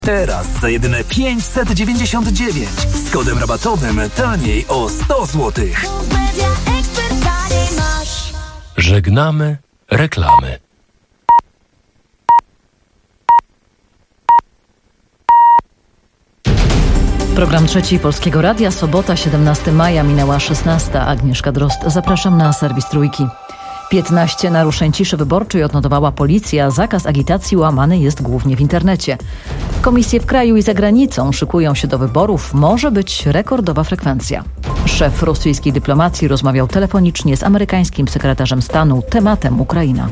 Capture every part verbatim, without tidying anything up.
Teraz za jedyne pięćset dziewięćdziesiąt dziewięć z kodem rabatowym taniej o sto złotych. Żegnamy reklamy. Program Trzeci Polskiego Radia, sobota, siedemnastego maja, minęła szesnasta. Agnieszka Drozd. Zapraszam na serwis Trójki. piętnaście naruszeń ciszy wyborczej odnotowała policja. Zakaz agitacji łamany jest głównie w internecie. Komisje w kraju i za granicą szykują się do wyborów. Może być rekordowa frekwencja. Szef rosyjskiej dyplomacji rozmawiał telefonicznie z amerykańskim sekretarzem stanu. Tematem Ukraina.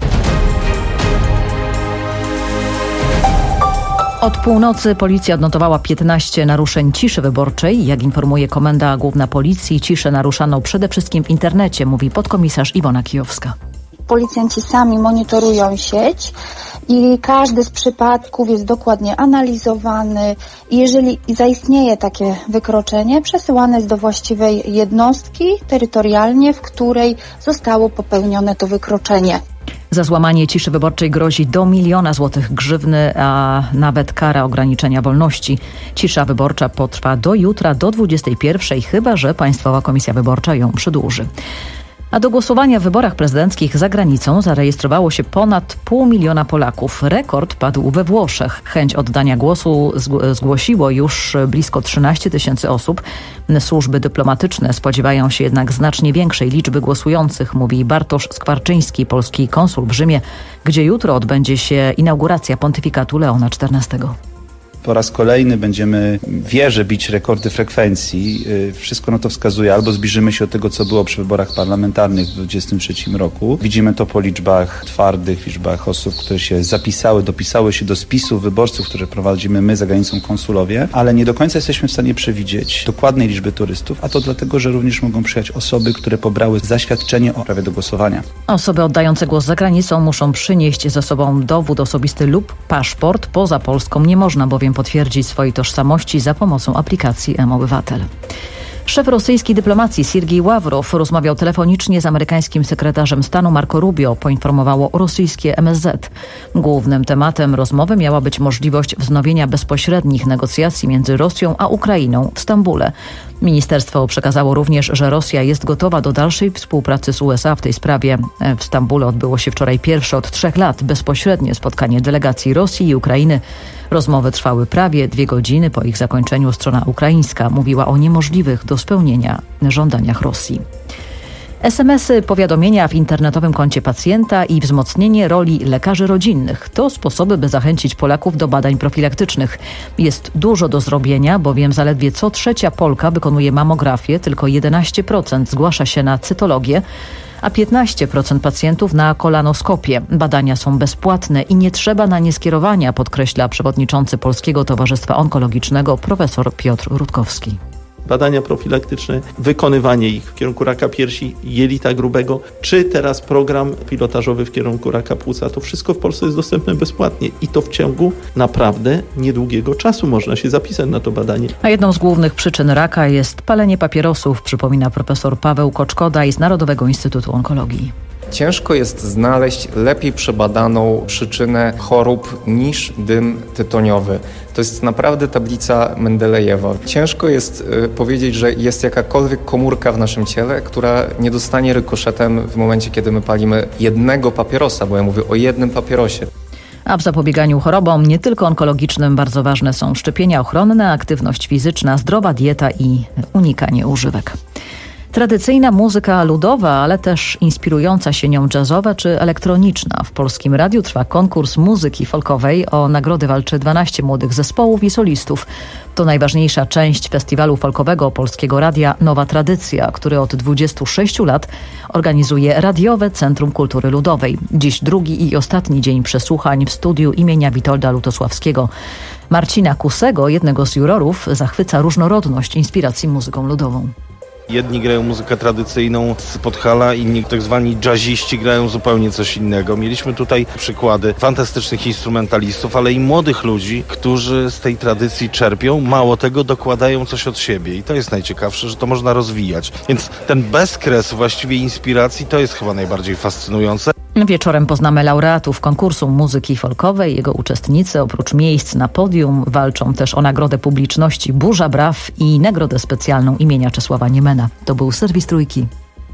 Od północy policja odnotowała piętnaście naruszeń ciszy wyborczej. Jak informuje Komenda Główna Policji, ciszę naruszano przede wszystkim w internecie, mówi podkomisarz Iwona Kijowska. Policjanci sami monitorują sieć i każdy z przypadków jest dokładnie analizowany. I jeżeli zaistnieje takie wykroczenie, przesyłane jest do właściwej jednostki terytorialnie, w której zostało popełnione to wykroczenie. Za złamanie ciszy wyborczej grozi do miliona złotych grzywny, a nawet kara ograniczenia wolności. Cisza wyborcza potrwa do jutra, do dwudziestej pierwszej, chyba że Państwowa Komisja Wyborcza ją przedłuży. A do głosowania w wyborach prezydenckich za granicą zarejestrowało się ponad pół miliona Polaków. Rekord padł we Włoszech. Chęć oddania głosu zgłosiło już blisko trzynaście tysięcy osób. Służby dyplomatyczne spodziewają się jednak znacznie większej liczby głosujących, mówi Bartosz Skwarczyński, polski konsul w Rzymie, gdzie jutro odbędzie się inauguracja pontyfikatu Leona czternastego. Po raz kolejny będziemy w wierze bić rekordy frekwencji. Wszystko na to wskazuje. Albo zbliżymy się do tego, co było przy wyborach parlamentarnych w dwudziestym trzecim roku. Widzimy to po liczbach twardych, liczbach osób, które się zapisały, dopisały się do spisu wyborców, które prowadzimy my za granicą konsulowie, ale nie do końca jesteśmy w stanie przewidzieć dokładnej liczby turystów, a to dlatego, że również mogą przyjechać osoby, które pobrały zaświadczenie o prawie do głosowania. Osoby oddające głos za granicą muszą przynieść ze sobą dowód osobisty lub paszport. Poza Polską nie można bowiem potwierdzić swojej tożsamości za pomocą aplikacji mObywatel. Szef rosyjskiej dyplomacji Siergiej Ławrow rozmawiał telefonicznie z amerykańskim sekretarzem stanu Marco Rubio, poinformowało rosyjskie M S Z. Głównym tematem rozmowy miała być możliwość wznowienia bezpośrednich negocjacji między Rosją a Ukrainą w Stambule. Ministerstwo przekazało również, że Rosja jest gotowa do dalszej współpracy z U S A w tej sprawie. W Stambule odbyło się wczoraj pierwsze od trzech lat bezpośrednie spotkanie delegacji Rosji i Ukrainy. Rozmowy trwały prawie dwie godziny. Po ich zakończeniu strona ukraińska mówiła o niemożliwych do spełnienia żądaniach Rosji. es em esy, powiadomienia w internetowym koncie pacjenta i wzmocnienie roli lekarzy rodzinnych to sposoby, by zachęcić Polaków do badań profilaktycznych. Jest dużo do zrobienia, bowiem zaledwie co trzecia Polka wykonuje mamografię, tylko jedenaście procent zgłasza się na cytologię, a piętnaście procent pacjentów na kolanoskopię. Badania są bezpłatne i nie trzeba na nie skierowania, podkreśla przewodniczący Polskiego Towarzystwa Onkologicznego profesor Piotr Rutkowski. Badania profilaktyczne, wykonywanie ich w kierunku raka piersi, jelita grubego, czy teraz program pilotażowy w kierunku raka płuca. To wszystko w Polsce jest dostępne bezpłatnie i to w ciągu naprawdę niedługiego czasu można się zapisać na to badanie. A jedną z głównych przyczyn raka jest palenie papierosów, przypomina profesor Paweł Koczkodaj z Narodowego Instytutu Onkologii. Ciężko jest znaleźć lepiej przebadaną przyczynę chorób niż dym tytoniowy. To jest naprawdę tablica Mendelejewa. Ciężko jest y, powiedzieć, że jest jakakolwiek komórka w naszym ciele, która nie dostanie rykoszetem w momencie, kiedy my palimy jednego papierosa, bo ja mówię o jednym papierosie. A w zapobieganiu chorobom, nie tylko onkologicznym, bardzo ważne są szczepienia ochronne, aktywność fizyczna, zdrowa dieta i unikanie używek. Tradycyjna muzyka ludowa, ale też inspirująca się nią jazzowa czy elektroniczna. W Polskim Radiu trwa konkurs muzyki folkowej. O nagrody walczy dwanaście młodych zespołów i solistów. To najważniejsza część festiwalu folkowego Polskiego Radia Nowa Tradycja, który od dwudziestu sześciu lat organizuje Radiowe Centrum Kultury Ludowej. Dziś drugi i ostatni dzień przesłuchań w studiu imienia Witolda Lutosławskiego. Marcina Kusego, jednego z jurorów, zachwyca różnorodność inspiracji muzyką ludową. Jedni grają muzykę tradycyjną z Podhala, inni tak zwani jazziści grają zupełnie coś innego. Mieliśmy tutaj przykłady fantastycznych instrumentalistów, ale i młodych ludzi, którzy z tej tradycji czerpią. Mało tego, dokładają coś od siebie i to jest najciekawsze, że to można rozwijać. Więc ten bezkres właściwie inspiracji to jest chyba najbardziej fascynujące. Wieczorem poznamy laureatów konkursu muzyki folkowej. Jego uczestnicy oprócz miejsc na podium walczą też o nagrodę publiczności Burza Braw i nagrodę specjalną imienia Czesława Niemena. To był serwis Trójki.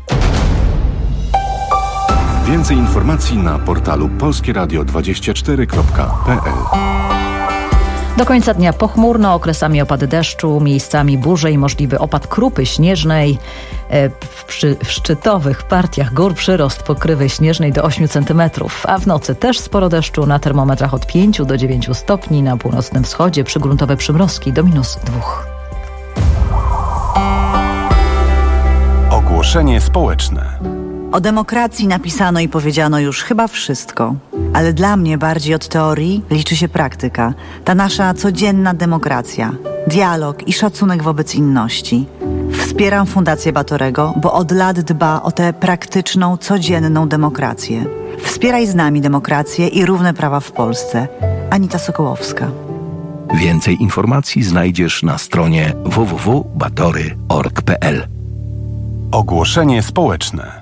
Więcej informacji na portalu polskie radio dwadzieścia cztery kropka p l. Do końca dnia pochmurno, okresami opady deszczu, miejscami burze i możliwy opad krupy śnieżnej. W, przy, w szczytowych partiach gór przyrost pokrywy śnieżnej do ośmiu centymetrów, a w nocy też sporo deszczu, na termometrach od pięciu do dziewięciu stopni, na północnym wschodzie przygruntowe przymrozki do minus dwóch. Ogłoszenie społeczne. O demokracji napisano i powiedziano już chyba wszystko, ale dla mnie bardziej od teorii liczy się praktyka. Ta nasza codzienna demokracja, dialog i szacunek wobec inności. Wspieram Fundację Batorego, bo od lat dba o tę praktyczną, codzienną demokrację. Wspieraj z nami demokrację i równe prawa w Polsce. Anita Sokołowska. Więcej informacji znajdziesz na stronie w w w kropka batory kropka org kropka p l. Ogłoszenie społeczne.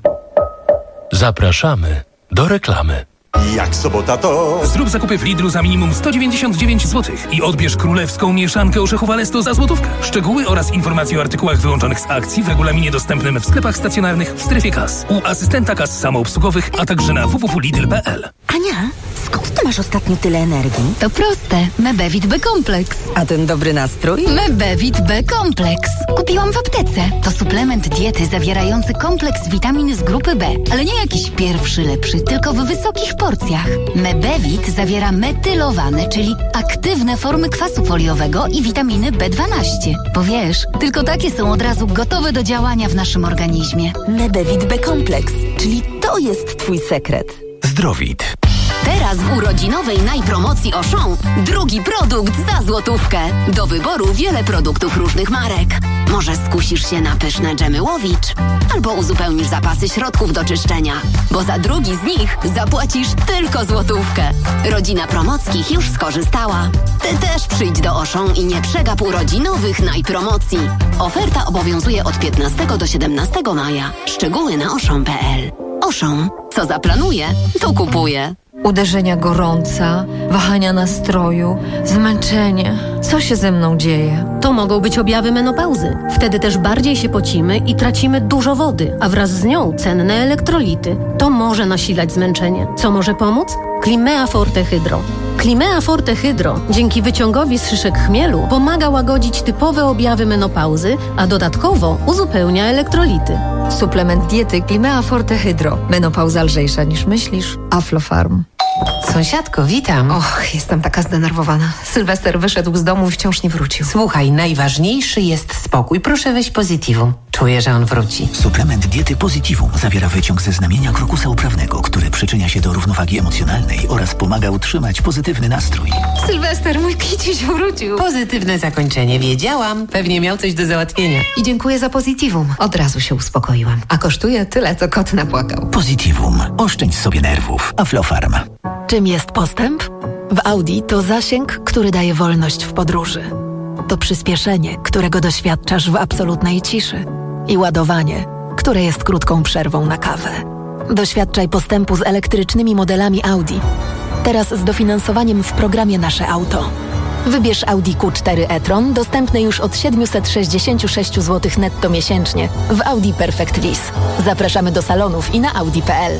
Zapraszamy do reklamy. Jak sobota to... Zrób zakupy w Lidlu za minimum sto dziewięćdziesiąt dziewięć złotych i odbierz królewską mieszankę orzechów Alesto za złotówkę. Szczegóły oraz informacje o artykułach wyłączonych z akcji w regulaminie dostępnym w sklepach stacjonarnych w strefie kas, u asystenta kas samoobsługowych, a także na w w w kropka lidl kropka p l. Ania, skąd ty masz ostatnio tyle energii? To proste. Mebevit B-kompleks. A ten dobry nastrój? Mebevit B-kompleks. Kupiłam w aptece. To suplement diety zawierający kompleks witamin z grupy B. Ale nie jakiś pierwszy lepszy, tylko w wysokich porcjach. Mebevit zawiera metylowane, czyli aktywne formy kwasu foliowego i witaminy B dwanaście. Bo wiesz, tylko takie są od razu gotowe do działania w naszym organizmie. Mebevit B-kompleks, czyli to jest twój sekret. Zdrowit. Teraz w urodzinowej najpromocji Auchan drugi produkt za złotówkę. Do wyboru wiele produktów różnych marek. Może skusisz się na pyszne dżemy Łowicz, albo uzupełnisz zapasy środków do czyszczenia, bo za drugi z nich zapłacisz tylko złotówkę. Rodzina Promockich już skorzystała. Ty też przyjdź do Auchan i nie przegap urodzinowych najpromocji. Oferta obowiązuje od piętnastego do siedemnastego maja. Szczegóły na auchan kropka p l. Auchan. Co zaplanuje, to kupuje. Uderzenia gorąca, wahania nastroju, zmęczenie. Co się ze mną dzieje? To mogą być objawy menopauzy. Wtedy też bardziej się pocimy i tracimy dużo wody, a wraz z nią cenne elektrolity. To może nasilać zmęczenie. Co może pomóc? Climea Forte Hydro. Climea Forte Hydro dzięki wyciągowi z szyszek chmielu pomaga łagodzić typowe objawy menopauzy, a dodatkowo uzupełnia elektrolity. Suplement diety Climea Forte Hydro. Menopauza lżejsza niż myślisz. Aflofarm. Sąsiadko, witam. Och, jestem taka zdenerwowana. Sylwester wyszedł z domu i wciąż nie wrócił. Słuchaj, najważniejszy jest spokój. Proszę weź Positivum. Czuję, że on wróci. Suplement diety Positivum zawiera wyciąg ze znamienia krokusa uprawnego, który przyczynia się do równowagi emocjonalnej oraz pomaga utrzymać pozytywny nastrój. Sylwester, mój kiciuś wrócił. Pozytywne zakończenie. Wiedziałam. Pewnie miał coś do załatwienia. I dziękuję za Positivum. Od razu się uspokoiłam. A kosztuje tyle, co kot napłakał. Positivum. Oszczędź sobie nerwów. Aflofarm. Czym jest postęp? W Audi to zasięg, który daje wolność w podróży. To przyspieszenie, którego doświadczasz w absolutnej ciszy. I ładowanie, które jest krótką przerwą na kawę. Doświadczaj postępu z elektrycznymi modelami Audi. Teraz z dofinansowaniem w programie Nasze Auto. Wybierz Audi Q cztery e-tron, dostępny już od siedemset sześćdziesiąt sześć złotych netto miesięcznie w Audi Perfect Lease. Zapraszamy do salonów i na audi kropka p l.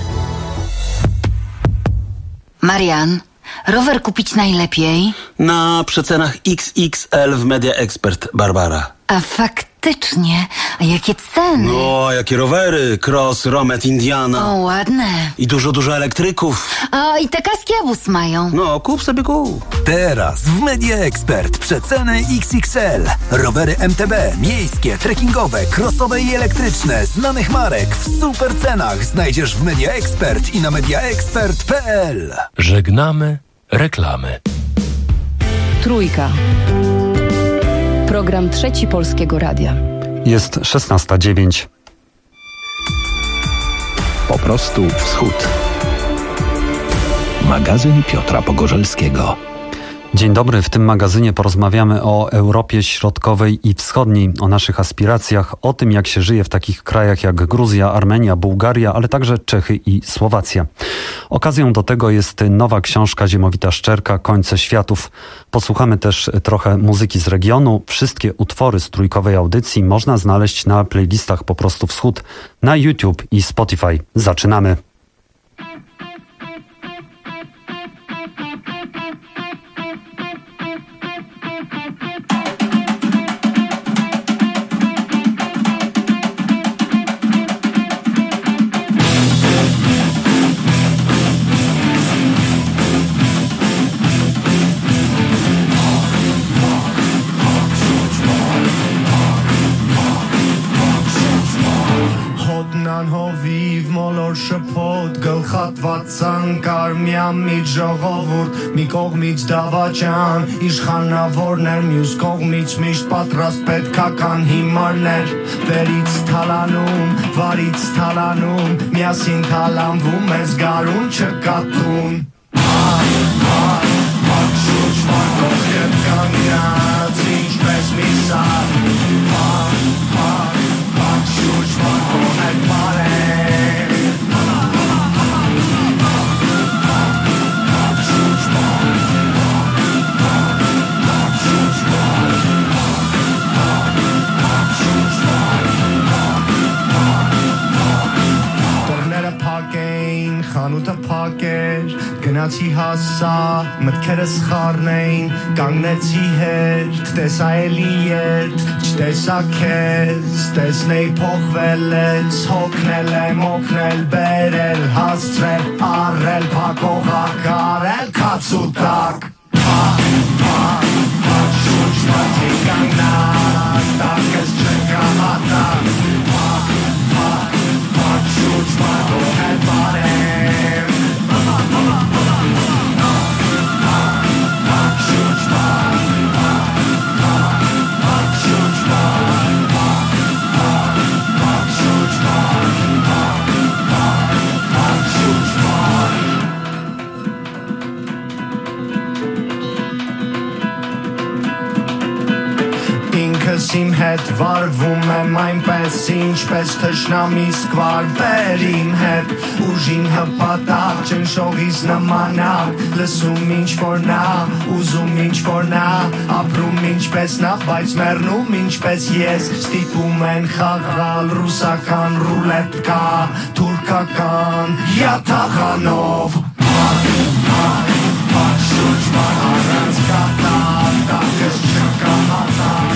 Marian, rower kupić najlepiej? Na przecenach X X L w Media Expert, Barbara. A faktycznie, a jakie ceny? No, jakie rowery, Cross, Romet, Indiana. O, ładne. I dużo, dużo elektryków. A i te kaski Abus mają. No, kup sobie kup. Teraz w Media Expert przeceny X X L. Rowery M T B, miejskie, trekkingowe, crossowe i elektryczne, znanych marek w super cenach znajdziesz w Media Expert i na media expert kropka p l. Żegnamy reklamy. Trójka. Program Trzeci Polskiego Radia. Jest szesnasta dziewięć. Po prostu wschód. Magazyn Piotra Pogorzelskiego. Dzień dobry, w tym magazynie porozmawiamy o Europie Środkowej i Wschodniej, o naszych aspiracjach, o tym jak się żyje w takich krajach jak Gruzja, Armenia, Bułgaria, ale także Czechy i Słowacja. Okazją do tego jest nowa książka Ziemowita Szczerka Końce światów. Posłuchamy też trochę muzyki z regionu. Wszystkie utwory z trójkowej audycji można znaleźć na playlistach Po prostu Wschód, na YouTube i Spotify. Zaczynamy! Ցանկար միամիտ ժողովուրդ մի կողմից դավաճան իշխանավորներ մյուս կողմից միշտ պատրաստ պետքական հիմարներ վերից թալանում վարից թալանում միասին թալանվում ես գարուն չկատուն շուշ մարկով և կանգնած ինչպես մի սար շուշ մարկով հետ մարել Խանութը փակ էր, գնացի հասա, մտքերս խառն էին, կանգնեցի հետ, տեսա էլի ետ, չտեսա քեզ, տեսնեի փոխվել ես, հոգնել եմ, օգնել, բերել, հասցրել, առել, փակող ակարել, քաց ու տակ, փակ, փակ, փակ, շուրջը մատի կանգնած, տակս չկա հատակ, փակ, փակ, փակ, շուրջը մատով հետ բարել Իմ հետ վարվում եմ այնպես ինչպես թշնամի սկվար բեր իմ հետ ուժին հպատակ ճնշողից նմանակ լսում ինչ որ նա ուզում ինչ որ նա ապրում ինչպես նա բայց մեռնում ինչպես ես ստիպում են խաղալ ռուսական ռուլետկա թուրքական յաթաղանով փակ փակ փակ շուրջը առանց կատակ տակս չկա հատակ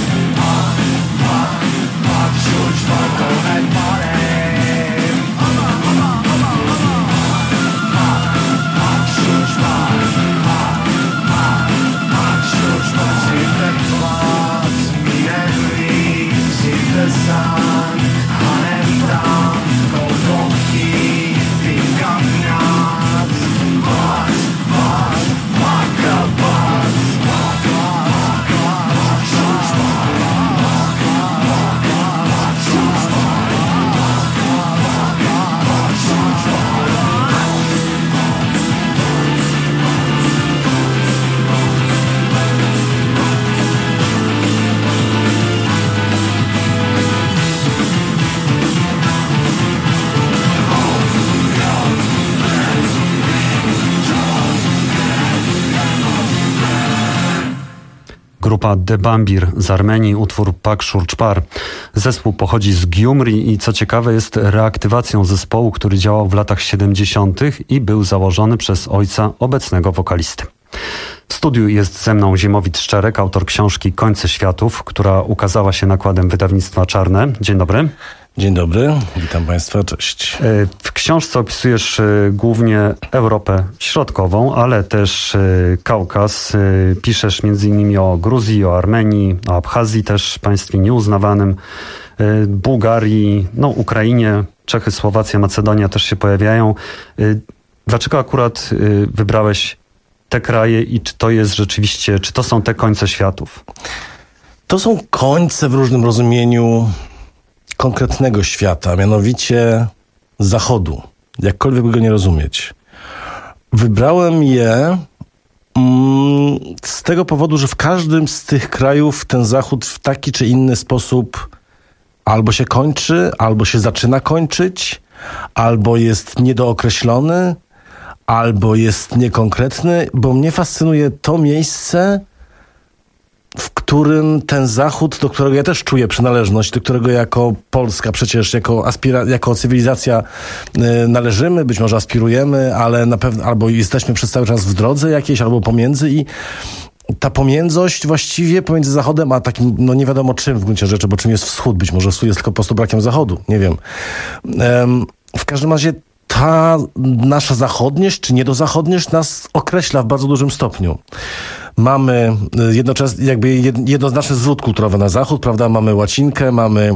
Շուրջը մարկով հետ բարեմ Շուրջը մարկ Շուրջը մարկ Սիրտը տված միրեղրի Սիրտը սան Հանեմ տան Կողքովքի Իմ կանգնած Բաց, բաց Մարկը բաց Շուրջը Grupa Debambir z Armenii, utwór Pak Shurchpar. Zespół pochodzi z Gyumri i co ciekawe jest reaktywacją zespołu, który działał w latach siedemdziesiątych i był założony przez ojca obecnego wokalisty. W studiu jest ze mną Ziemowit Szczerek, autor książki Końce światów, która ukazała się nakładem wydawnictwa Czarne. Dzień dobry. Dzień dobry, witam Państwa, cześć. W książce opisujesz głównie Europę Środkową, ale też Kaukaz. Piszesz między innymi o Gruzji, o Armenii, o Abchazji, też państwie nieuznawanym, Bułgarii, no Ukrainie, Czechy, Słowacja, Macedonia też się pojawiają. Dlaczego akurat wybrałeś te kraje i czy to jest rzeczywiście, czy to są te końce światów? To są końce w różnym rozumieniu konkretnego świata, mianowicie Zachodu, jakkolwiek by go nie rozumieć. Wybrałem je Z tego powodu, że w każdym z tych krajów ten Zachód w taki czy inny sposób albo się kończy, albo się zaczyna kończyć, albo jest niedookreślony, albo jest niekonkretny, bo mnie fascynuje to miejsce, w którym ten Zachód, do którego ja też czuję przynależność, do którego jako Polska przecież, jako, aspira- jako cywilizacja y, należymy, być może aspirujemy, ale na pewno albo jesteśmy przez cały czas w drodze jakiejś, albo pomiędzy i ta pomiędzość właściwie pomiędzy Zachodem a takim, no nie wiadomo czym w gruncie rzeczy, bo czym jest Wschód, być może Wschód jest tylko po prostu brakiem Zachodu, nie wiem. Um, w każdym razie ta nasza zachodniość, czy niedozachodniość nas określa w bardzo dużym stopniu. Mamy jednocześnie jakby jednoznaczny zwrót kulturowy na Zachód, prawda? Mamy łacinkę, mamy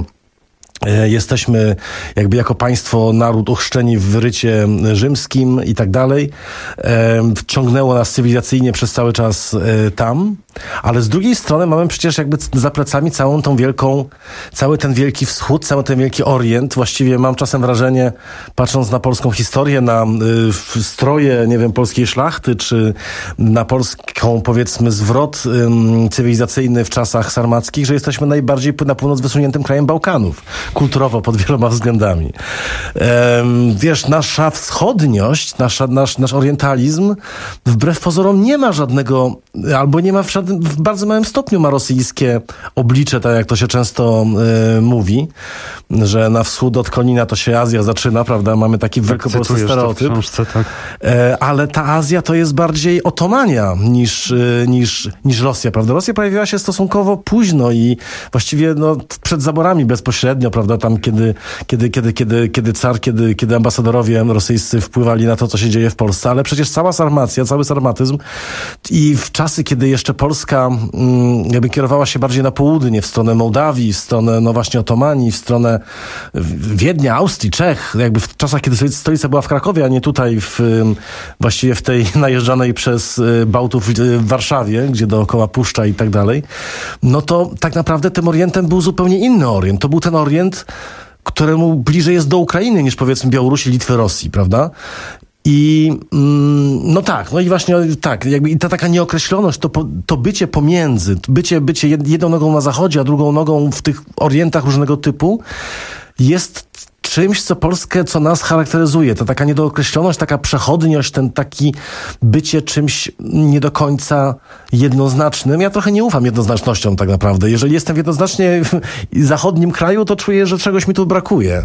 jesteśmy jakby jako państwo, naród ochrzczeni w rycie rzymskim i tak dalej. Wciągnęło nas cywilizacyjnie przez cały czas tam, ale z drugiej strony mamy przecież jakby za plecami całą tą wielką, cały ten wielki wschód, cały ten wielki orient. Właściwie mam czasem wrażenie, patrząc na polską historię, na y, stroje, nie wiem, polskiej szlachty, czy na polską, powiedzmy, zwrot y, cywilizacyjny w czasach sarmackich, że jesteśmy najbardziej na północ wysuniętym krajem Bałkanów. Kulturowo pod wieloma względami. Ehm, wiesz, nasza wschodniość, nasza, nasz, nasz orientalizm wbrew pozorom nie ma żadnego, albo nie ma w, żadnym, w bardzo małym stopniu ma rosyjskie oblicze, tak jak to się często e, mówi, że na wschód od Konina to się Azja zaczyna, prawda? Mamy taki tak wielkopolski stereotyp. Książce, tak. e, ale ta Azja to jest bardziej Otomania niż, e, niż, niż Rosja, prawda? Rosja pojawiła się stosunkowo późno i właściwie no, przed zaborami bezpośrednio, prawda, tam kiedy, kiedy, kiedy, kiedy, kiedy car, kiedy, kiedy ambasadorowie rosyjscy wpływali na to, co się dzieje w Polsce, ale przecież cała sarmacja, cały sarmatyzm i w czasy, kiedy jeszcze Polska mm, jakby kierowała się bardziej na południe, w stronę Mołdawii, w stronę, no właśnie Otomanii, w stronę Wiednia, Austrii, Czech, jakby w czasach, kiedy stolica była w Krakowie, a nie tutaj w, właściwie w tej najeżdżanej przez Bałtów w Warszawie, gdzie dookoła puszcza i tak dalej, no to tak naprawdę tym orientem był zupełnie inny orient. To był ten orient, któremu bliżej jest do Ukrainy niż powiedzmy Białorusi, Litwy, Rosji, prawda? I mm, no tak, no i właśnie tak, jakby i ta taka nieokreśloność, to, to bycie pomiędzy, bycie, bycie jedną nogą na zachodzie, a drugą nogą w tych orientach różnego typu jest czymś, co Polskę, co nas charakteryzuje. To taka niedookreśloność, taka przechodniość, ten taki bycie czymś nie do końca jednoznacznym. Ja trochę nie ufam jednoznacznościom tak naprawdę. Jeżeli jestem w jednoznacznie zachodnim kraju, to czuję, że czegoś mi tu brakuje.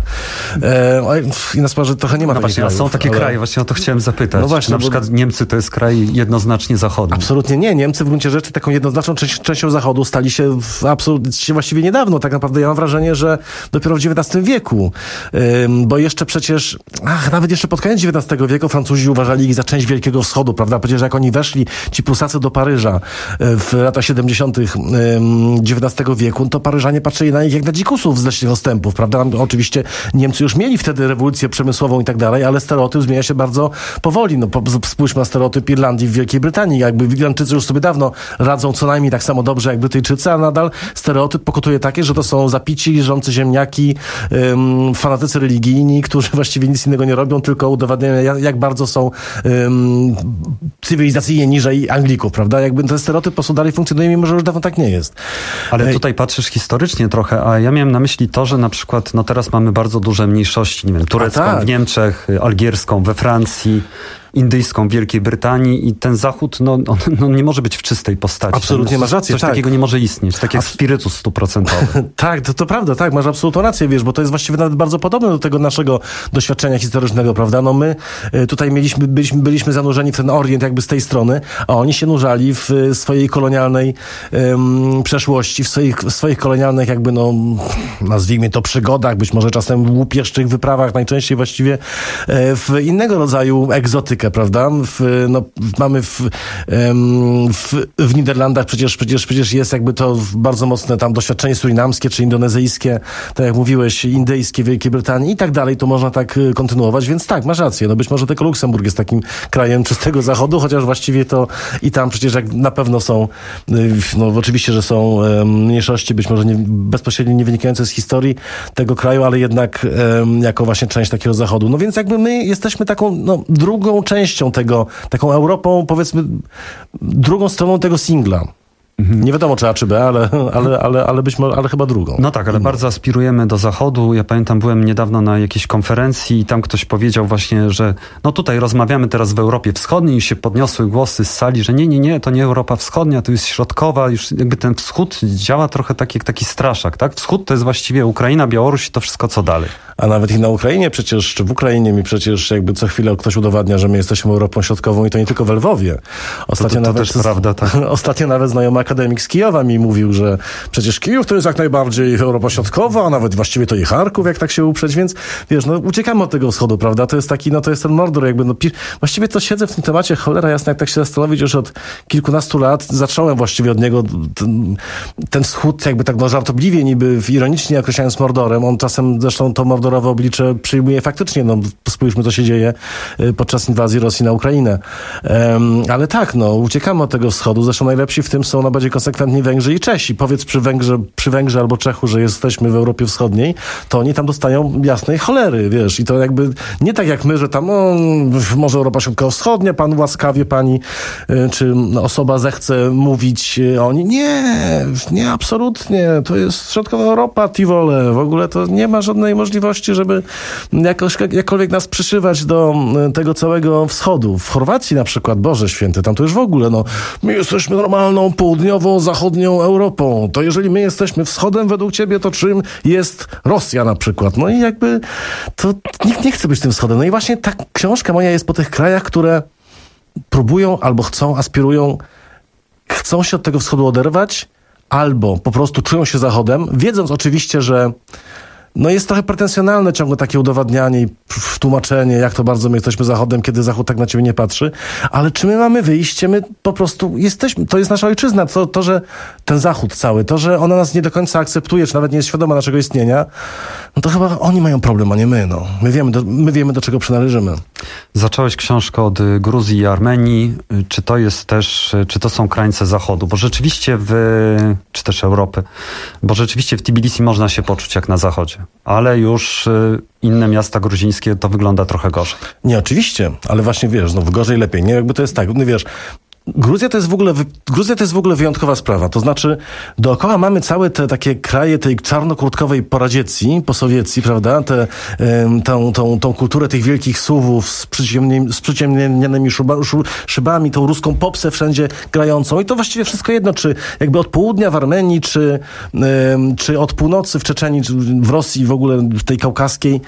E, I na sprawę, że trochę nie ma no takich właśnie, krajów. A są takie ale... kraje, właśnie o to chciałem zapytać. No właśnie, na bo... przykład Niemcy to jest kraj jednoznacznie zachodni. Absolutnie nie. Niemcy w gruncie rzeczy taką jednoznaczną część, częścią Zachodu stali się w, absolutnie właściwie niedawno. Tak naprawdę ja mam wrażenie, że dopiero w dziewiętnastym wieku. Bo jeszcze przecież, ach, nawet jeszcze pod koniec dziewiętnastego wieku Francuzi uważali ich za część Wielkiego Wschodu, prawda? Przecież jak oni weszli, ci Prusacy do Paryża w latach siedemdziesiątych dziewiętnastego wieku, to Paryżanie patrzyli na nich jak na dzikusów z leśnych ostępów, prawda? Oczywiście Niemcy już mieli wtedy rewolucję przemysłową i tak dalej, ale stereotyp zmienia się bardzo powoli. No, spójrzmy na stereotyp Irlandii w Wielkiej Brytanii. Jakby Irlandczycy już sobie dawno radzą co najmniej tak samo dobrze jak Brytyjczycy, a nadal stereotyp pokutuje takie, że to są zapici, żrący ziemniaki, ym, fanatycy religijni, którzy właściwie nic innego nie robią, tylko udowadniają, jak, jak bardzo są ym, cywilizacyjnie niżej Anglików, prawda? Jakby ten stereotyp po prostu dalej funkcjonuje, mimo że już dawno tak nie jest. Ale tutaj patrzysz historycznie trochę, a ja miałem na myśli to, że na przykład, no teraz mamy bardzo duże mniejszości, nie wiem, turecką tak. w Niemczech, algierską we Francji, indyjską w Wielkiej Brytanii i ten Zachód, no, on, no nie może być w czystej postaci. Absolutnie no, masz rację, Coś tak. takiego nie może istnieć, tak jak Abs- spirytus stuprocentowy. Tak, to, to prawda, tak, masz absolutną rację, wiesz, bo to jest właściwie nawet bardzo podobne do tego naszego doświadczenia historycznego, prawda? No my tutaj mieliśmy, byliśmy, byliśmy zanurzeni w ten orient jakby z tej strony, a oni się nurzali w swojej kolonialnej um, przeszłości, w swoich, w swoich kolonialnych jakby, no, nazwijmy to przygodach, być może czasem łupieszczych wyprawach, najczęściej właściwie w innego rodzaju egzotyki, prawda? W, no, mamy w, w, w Niderlandach przecież, przecież, przecież jest jakby to bardzo mocne tam doświadczenie surinamskie czy indonezyjskie, tak jak mówiłeś, indyjskie, Wielkiej Brytanii i tak dalej, to można tak kontynuować, więc tak, masz rację. No być może tylko Luksemburg jest takim krajem czystego zachodu, chociaż właściwie to i tam przecież jak na pewno są, no oczywiście, że są mniejszości, być może nie, bezpośrednio nie wynikające z historii tego kraju, ale jednak jako właśnie część takiego zachodu. No więc jakby my jesteśmy taką, no, drugą częścią tego, taką Europą, powiedzmy, drugą stroną tego singla. Nie wiadomo, czy A, czy B, ale, ale, ale, ale, być może, ale chyba drugą. No tak, ale Inną. Bardzo aspirujemy do Zachodu. Ja pamiętam, byłem niedawno na jakiejś konferencji i tam ktoś powiedział właśnie, że no tutaj rozmawiamy teraz w Europie Wschodniej i się podniosły głosy z sali, że nie, nie, nie, to nie Europa Wschodnia, to jest środkowa. Już jakby ten wschód działa trochę tak jak taki straszak, tak? Wschód to jest właściwie Ukraina, Białoruś i to wszystko, co dalej. A nawet i na Ukrainie przecież, czy w Ukrainie mi przecież jakby co chwilę ktoś udowadnia, że my jesteśmy Europą Środkową i to nie tylko w Lwowie. Ostatnio to, to, to nawet, też prawda, tak. Ostatnio nawet znajomy akademik z Kijowa mi mówił, że przecież Kijów to jest jak najbardziej Europa Środkowa, a nawet właściwie to i Charków, jak tak się uprzeć, więc wiesz, no uciekamy od tego wschodu, prawda? To jest taki, no to jest ten Mordor, jakby, no pi- właściwie to siedzę w tym temacie, cholera jasna, jak tak się zastanowić, już od kilkunastu lat zacząłem właściwie od niego ten, ten wschód, jakby tak no żartobliwie, niby ironicznie określając Mordorem. On czasem zresztą to mordorowe oblicze przyjmuje faktycznie, no spójrzmy, co się dzieje podczas inwazji Rosji na Ukrainę. Um, ale tak, no uciekamy od tego wschodu, zresztą najlepsi w tym są najbardziej konsekwentni Węgrzy i Czesi. Powiedz przy Węgrze, przy Węgrze albo Czechu, że jesteśmy w Europie Wschodniej, to oni tam dostają jasnej cholery, wiesz, i to jakby nie tak jak my, że tam o, może Europa Środkowo-Wschodnia, pan łaskawie, pani, czy osoba zechce mówić o niej. Nie, nie, absolutnie. To jest Środkowa Europa, Tivole. W ogóle to nie ma żadnej możliwości, żeby jakoś, jakkolwiek nas przyszywać do tego całego wschodu. W Chorwacji na przykład, Boże Święty, tam to już w ogóle, no, my jesteśmy normalną, południowo-zachodnią Europą. To jeżeli my jesteśmy wschodem według ciebie, to czym jest Rosja na przykład? No i jakby to nikt nie chce być tym wschodem. No i właśnie ta książka moja jest po tych krajach, które próbują albo chcą, aspirują, chcą się od tego wschodu oderwać, albo po prostu czują się zachodem, wiedząc oczywiście, że no jest trochę pretensjonalne ciągle takie udowadnianie i tłumaczenie, jak to bardzo my jesteśmy Zachodem, kiedy Zachód tak na ciebie nie patrzy. Ale czy my mamy wyjście? My po prostu jesteśmy, to jest nasza ojczyzna. To, to, że ten Zachód cały, to, że ona nas nie do końca akceptuje, czy nawet nie jest świadoma naszego istnienia, no to chyba oni mają problem, a nie my. No. My wiemy, do, my wiemy, do czego przynależymy. Zacząłeś książkę od Gruzji i Armenii. Czy to jest też, czy to są krańce Zachodu? Bo rzeczywiście w, czy też Europy, bo rzeczywiście w Tbilisi można się poczuć jak na Zachodzie. Ale już inne miasta gruzińskie to wygląda trochę gorzej. Nie, oczywiście, ale właśnie wiesz, no gorzej lepiej, nie? Jakby to jest tak, no wiesz, Gruzja to jest w ogóle, Gruzja to jest w ogóle wyjątkowa sprawa. To znaczy, dookoła mamy całe te takie kraje tej czarnokurtkowej poradziecji, posowiecji, prawda? Te, um, tą, tą, tą kulturę tych wielkich suwów z, przyciemni, z przyciemnionymi szuba, szybami, tą ruską popsę wszędzie grającą. I to właściwie wszystko jedno, czy jakby od południa w Armenii, czy, um, czy od północy w Czeczenii, czy w Rosji, w ogóle w tej kaukaskiej.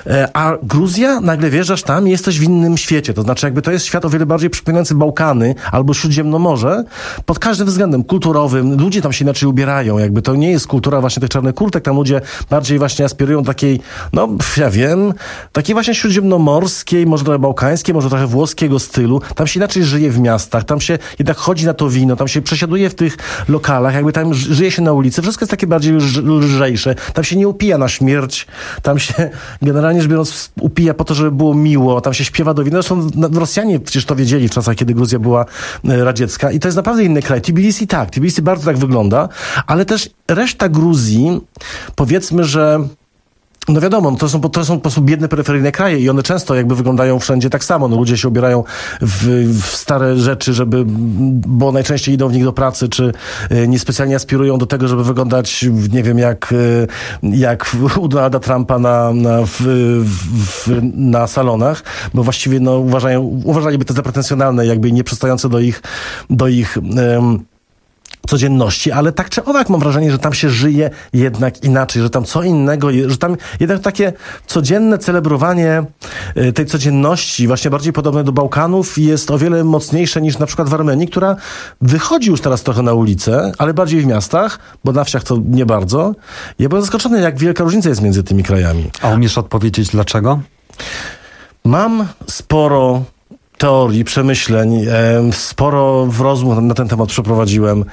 A Gruzja, nagle wjeżdżasz tam i jesteś w innym świecie. To znaczy, jakby to jest świat o wiele bardziej przypominający Bałkany, albo Śródziemnomorze, pod każdym względem kulturowym. Ludzie tam się inaczej ubierają, jakby to nie jest kultura właśnie tych czarnych kurtek, tam ludzie bardziej właśnie aspirują do takiej, no ja wiem, takiej właśnie śródziemnomorskiej, może trochę bałkańskiej, może trochę włoskiego stylu. Tam się inaczej żyje w miastach, tam się jednak chodzi na to wino, tam się przesiaduje w tych lokalach, jakby tam żyje się na ulicy, wszystko jest takie bardziej lżejsze. Tam się nie upija na śmierć, tam się generalnie rzecz biorąc upija po to, żeby było miło, tam się śpiewa do wina. Zresztą Rosjanie przecież to wiedzieli w czasach, kiedy Gruzja była radziecka i to jest naprawdę inny kraj. Tbilisi tak, Tbilisi bardzo tak wygląda, ale też reszta Gruzji, powiedzmy, że no wiadomo, to są, to są po prostu biedne, peryferyjne kraje i one często jakby wyglądają wszędzie tak samo. No ludzie się ubierają w, w stare rzeczy, żeby, bo najczęściej idą w nich do pracy, czy niespecjalnie aspirują do tego, żeby wyglądać, nie wiem, jak, jak u Donalda Trumpa na, na, w, w, na salonach, bo właściwie no, uważają, uważaliby to za pretensjonalne, jakby nieprzystające do ich, do ich um, codzienności, ale tak czy owak mam wrażenie, że tam się żyje jednak inaczej, że tam co innego, że tam jednak takie codzienne celebrowanie tej codzienności, właśnie bardziej podobne do Bałkanów, jest o wiele mocniejsze niż na przykład w Armenii, która wychodzi już teraz trochę na ulicę, ale bardziej w miastach, bo na wsiach to nie bardzo. Ja byłem zaskoczony, jak wielka różnica jest między tymi krajami. A umiesz odpowiedzieć dlaczego? Mam sporo teorii, przemyśleń, sporo rozmów na ten temat przeprowadziłem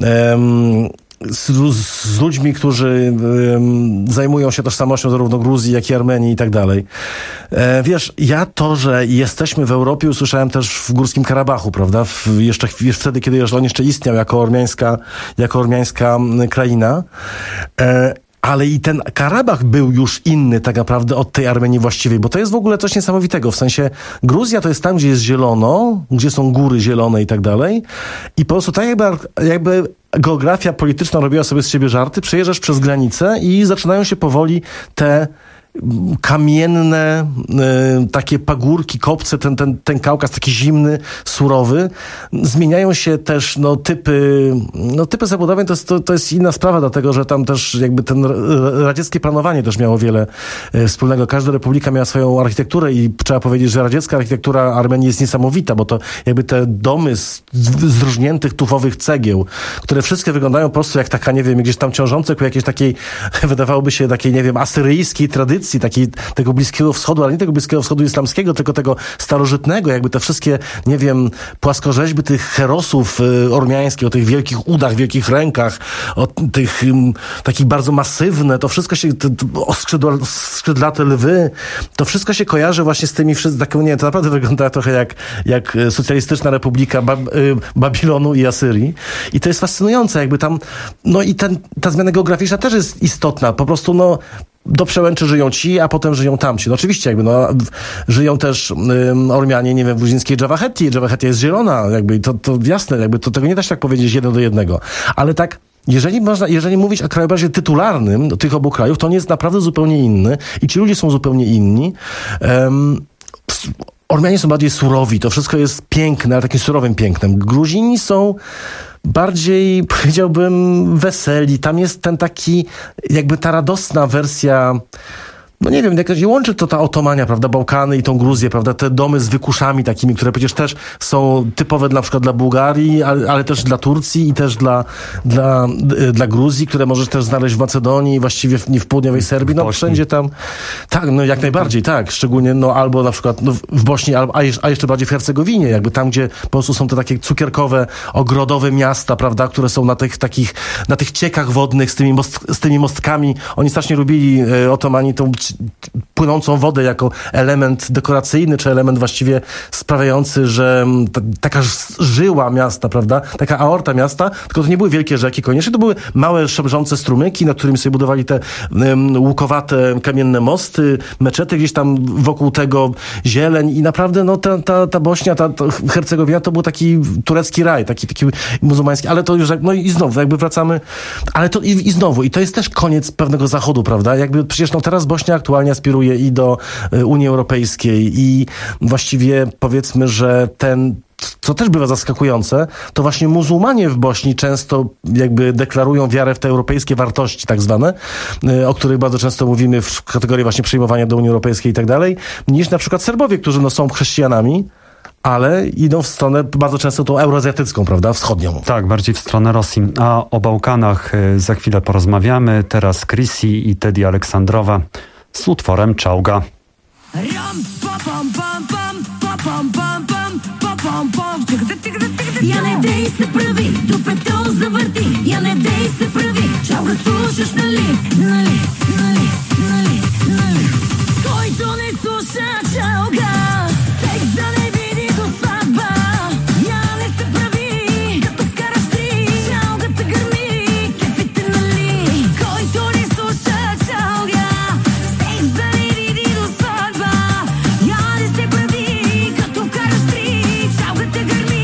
z, z ludźmi, którzy zajmują się tożsamością zarówno Gruzji, jak i Armenii i tak dalej. Wiesz, ja to, że jesteśmy w Europie, usłyszałem też w Górskim Karabachu, prawda? W, jeszcze wtedy, kiedy on jeszcze istniał jako ormiańska, jako ormiańska kraina. ale i ten Karabach był już inny tak naprawdę od tej Armenii właściwej, bo to jest w ogóle coś niesamowitego, w sensie Gruzja to jest tam, gdzie jest zielono, gdzie są góry zielone i tak dalej i po prostu tak jakby, jakby geografia polityczna robiła sobie z siebie żarty, przejeżdżasz przez granicę i zaczynają się powoli te kamienne, y, takie pagórki, kopce, ten, ten, ten Kaukaz taki zimny, surowy. Zmieniają się też no, typy, no, typy zabudowań, to jest, to, to jest inna sprawa, dlatego że tam też jakby ten radzieckie planowanie też miało wiele y, wspólnego. Każda republika miała swoją architekturę i trzeba powiedzieć, że radziecka architektura Armenii jest niesamowita, bo to jakby te domy z, z różniętych tufowych cegieł, które wszystkie wyglądają po prostu jak taka, nie wiem, gdzieś tam ciążące ku jakiejś takiej, wydawałoby się takiej, nie wiem, asyryjskiej tradycji, takiej, tego Bliskiego Wschodu, ale nie tego Bliskiego Wschodu islamskiego, tylko tego starożytnego, jakby te wszystkie, nie wiem, płaskorzeźby tych herosów y, ormiańskich, o tych wielkich udach, wielkich rękach, o tych um, takich bardzo masywne, to wszystko się, te, o skrzydła, skrzydlate lwy, to wszystko się kojarzy właśnie z tymi wszystkimi, taką, nie, to naprawdę wygląda trochę jak, jak socjalistyczna republika Bab, y, Babilonu i Asyrii. I to jest fascynujące, jakby tam, no i ten, ta zmiana geograficzna też jest istotna, po prostu, no, do przełęczy żyją ci, a potem żyją tamci. No oczywiście, jakby, no, żyją też ym, Ormianie, nie wiem, w gruzińskiej Dżawachetii. Dżawachetia jest zielona, jakby, to, to jasne, jakby, to tego nie da się tak powiedzieć jedno do jednego. Ale tak, jeżeli można, jeżeli mówić o krajobrazie tytularnym tych obu krajów, to on jest naprawdę zupełnie inny i ci ludzie są zupełnie inni. Um, Ormianie są bardziej surowi, to wszystko jest piękne, ale takim surowym pięknem. Gruzini są bardziej, powiedziałbym, weseli. Tam jest ten taki, jakby ta radosna wersja, no nie wiem, jak łączy to ta otomania, prawda, Bałkany i tą Gruzję, prawda, te domy z wykuszami takimi, które przecież też są typowe na przykład dla Bułgarii, ale, ale też dla Turcji i też dla, dla, dla Gruzji, które możesz też znaleźć w Macedonii, właściwie w, w południowej Serbii, no wszędzie tam, tak, no jak najbardziej, tak, szczególnie, no albo na przykład no, w Bośni, albo, a, jeszcze, a jeszcze bardziej w Hercegowinie, jakby tam, gdzie po prostu są te takie cukierkowe, ogrodowe miasta, prawda, które są na tych takich, na tych ciekach wodnych z tymi, most, z tymi mostkami, oni strasznie lubili e, otomani tą płynącą wodę jako element dekoracyjny, czy element właściwie sprawiający, że ta, taka żyła miasta, prawda, taka aorta miasta, tylko to nie były wielkie rzeki koniecznie, to były małe, szemrzące strumyki, na którymi sobie budowali te um, łukowate kamienne mosty, meczety gdzieś tam wokół tego, zieleń i naprawdę no ta, ta, ta Bośnia, ta, ta Hercegowina to był taki turecki raj, taki, taki muzułmański, ale to już, no i znowu, jakby wracamy, ale to i, i znowu, i to jest też koniec pewnego zachodu, prawda, jakby przecież no teraz Bośnia aktualnie aspiruje i do Unii Europejskiej i właściwie powiedzmy, że ten, co też bywa zaskakujące, to właśnie muzułmanie w Bośni często jakby deklarują wiarę w te europejskie wartości tak zwane, o których bardzo często mówimy w kategorii właśnie przyjmowania do Unii Europejskiej i tak dalej, niż na przykład Serbowie, którzy no są chrześcijanami, ale idą w stronę bardzo często tą euroazjatycką, prawda, wschodnią. Tak, bardziej w stronę Rosji. A o Bałkanach za chwilę porozmawiamy. Teraz Chrissy i Teddy Aleksandrowa z utworem Czołga. Я не дей се прави, до петъл завърти. Я не дей се прави, чалга слушаш, нали, нали, нали, нали, нали. Който не слуша чалга, тек да не види до сватба. Я не се прави, като вкараш три, чалгата гърми, кефите, нали. Който не слуша чалга, тек да не види до сватба. Я не се прави, като вкараш три, чалгата гърми.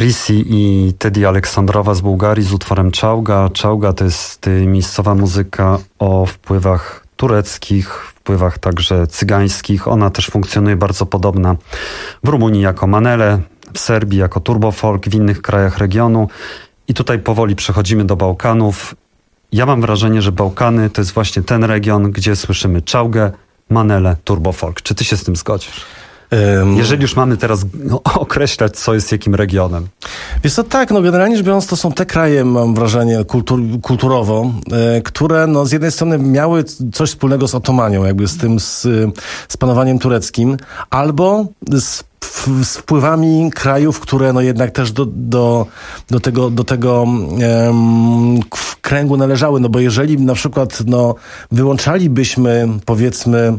Risi i Teddy Aleksandrowa z Bułgarii z utworem Czałga. Czałga to jest miejscowa muzyka o wpływach tureckich, wpływach także cygańskich. Ona też funkcjonuje bardzo podobna w Rumunii jako manele, w Serbii jako turbofolk, w innych krajach regionu. I tutaj powoli przechodzimy do Bałkanów. Ja mam wrażenie, że Bałkany to jest właśnie ten region, gdzie słyszymy czałgę, manele, turbofolk. Czy ty się z tym zgodzisz? Um, Jeżeli już mamy teraz no, określać, co jest jakim regionem. Wiesz co, tak, no generalnie rzecz biorąc, to są te kraje, mam wrażenie, kultur, kulturowo, e, które no z jednej strony miały coś wspólnego z Otomanią, jakby z tym, z, z panowaniem tureckim, albo z z wpływami krajów, które no jednak też do, do, do tego, do tego um, kręgu należały, no bo jeżeli na przykład no, wyłączalibyśmy, powiedzmy,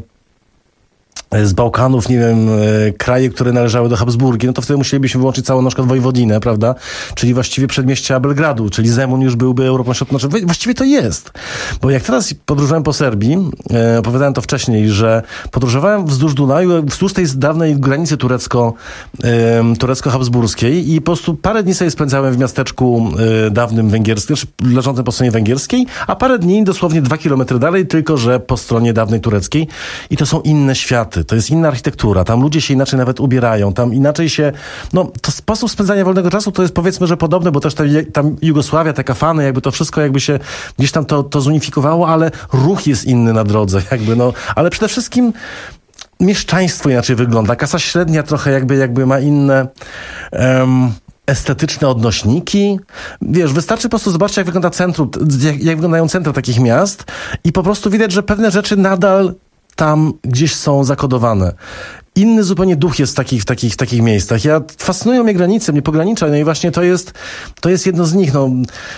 z Bałkanów, nie wiem, kraje, które należały do Habsburgii, no to wtedy musielibyśmy wyłączyć całą na przykład Wojwodinę, prawda? Czyli właściwie przedmieścia Belgradu, czyli Zemun już byłby Europą Środkową. Znaczy, właściwie to jest. Bo jak teraz podróżowałem po Serbii, e, opowiadałem to wcześniej, że podróżowałem wzdłuż Dunaju, wzdłuż tej dawnej granicy turecko, e, turecko-habsburskiej i po prostu parę dni sobie spędzałem w miasteczku e, dawnym węgierskim, znaczy leżącym po stronie węgierskiej, a parę dni dosłownie dwa kilometry dalej, tylko że po stronie dawnej tureckiej. I to są inne światy. To jest inna architektura, tam ludzie się inaczej nawet ubierają, tam inaczej się, no to sposób spędzania wolnego czasu to jest powiedzmy, że podobne, bo też ta, tam Jugosławia, te kafany, jakby to wszystko jakby się gdzieś tam to, to zunifikowało, ale ruch jest inny na drodze, jakby no, ale przede wszystkim mieszczaństwo inaczej wygląda, klasa średnia trochę jakby, jakby ma inne um, estetyczne odnośniki. Wiesz, wystarczy po prostu zobaczyć, jak wygląda centrum, jak, jak wyglądają centra takich miast i po prostu widać, że pewne rzeczy nadal tam gdzieś są zakodowane. Inny zupełnie duch jest w takich, w takich, w takich miejscach. Ja, fascynują mnie granice, mnie pogranicza, no i właśnie to jest, to jest jedno z nich. No,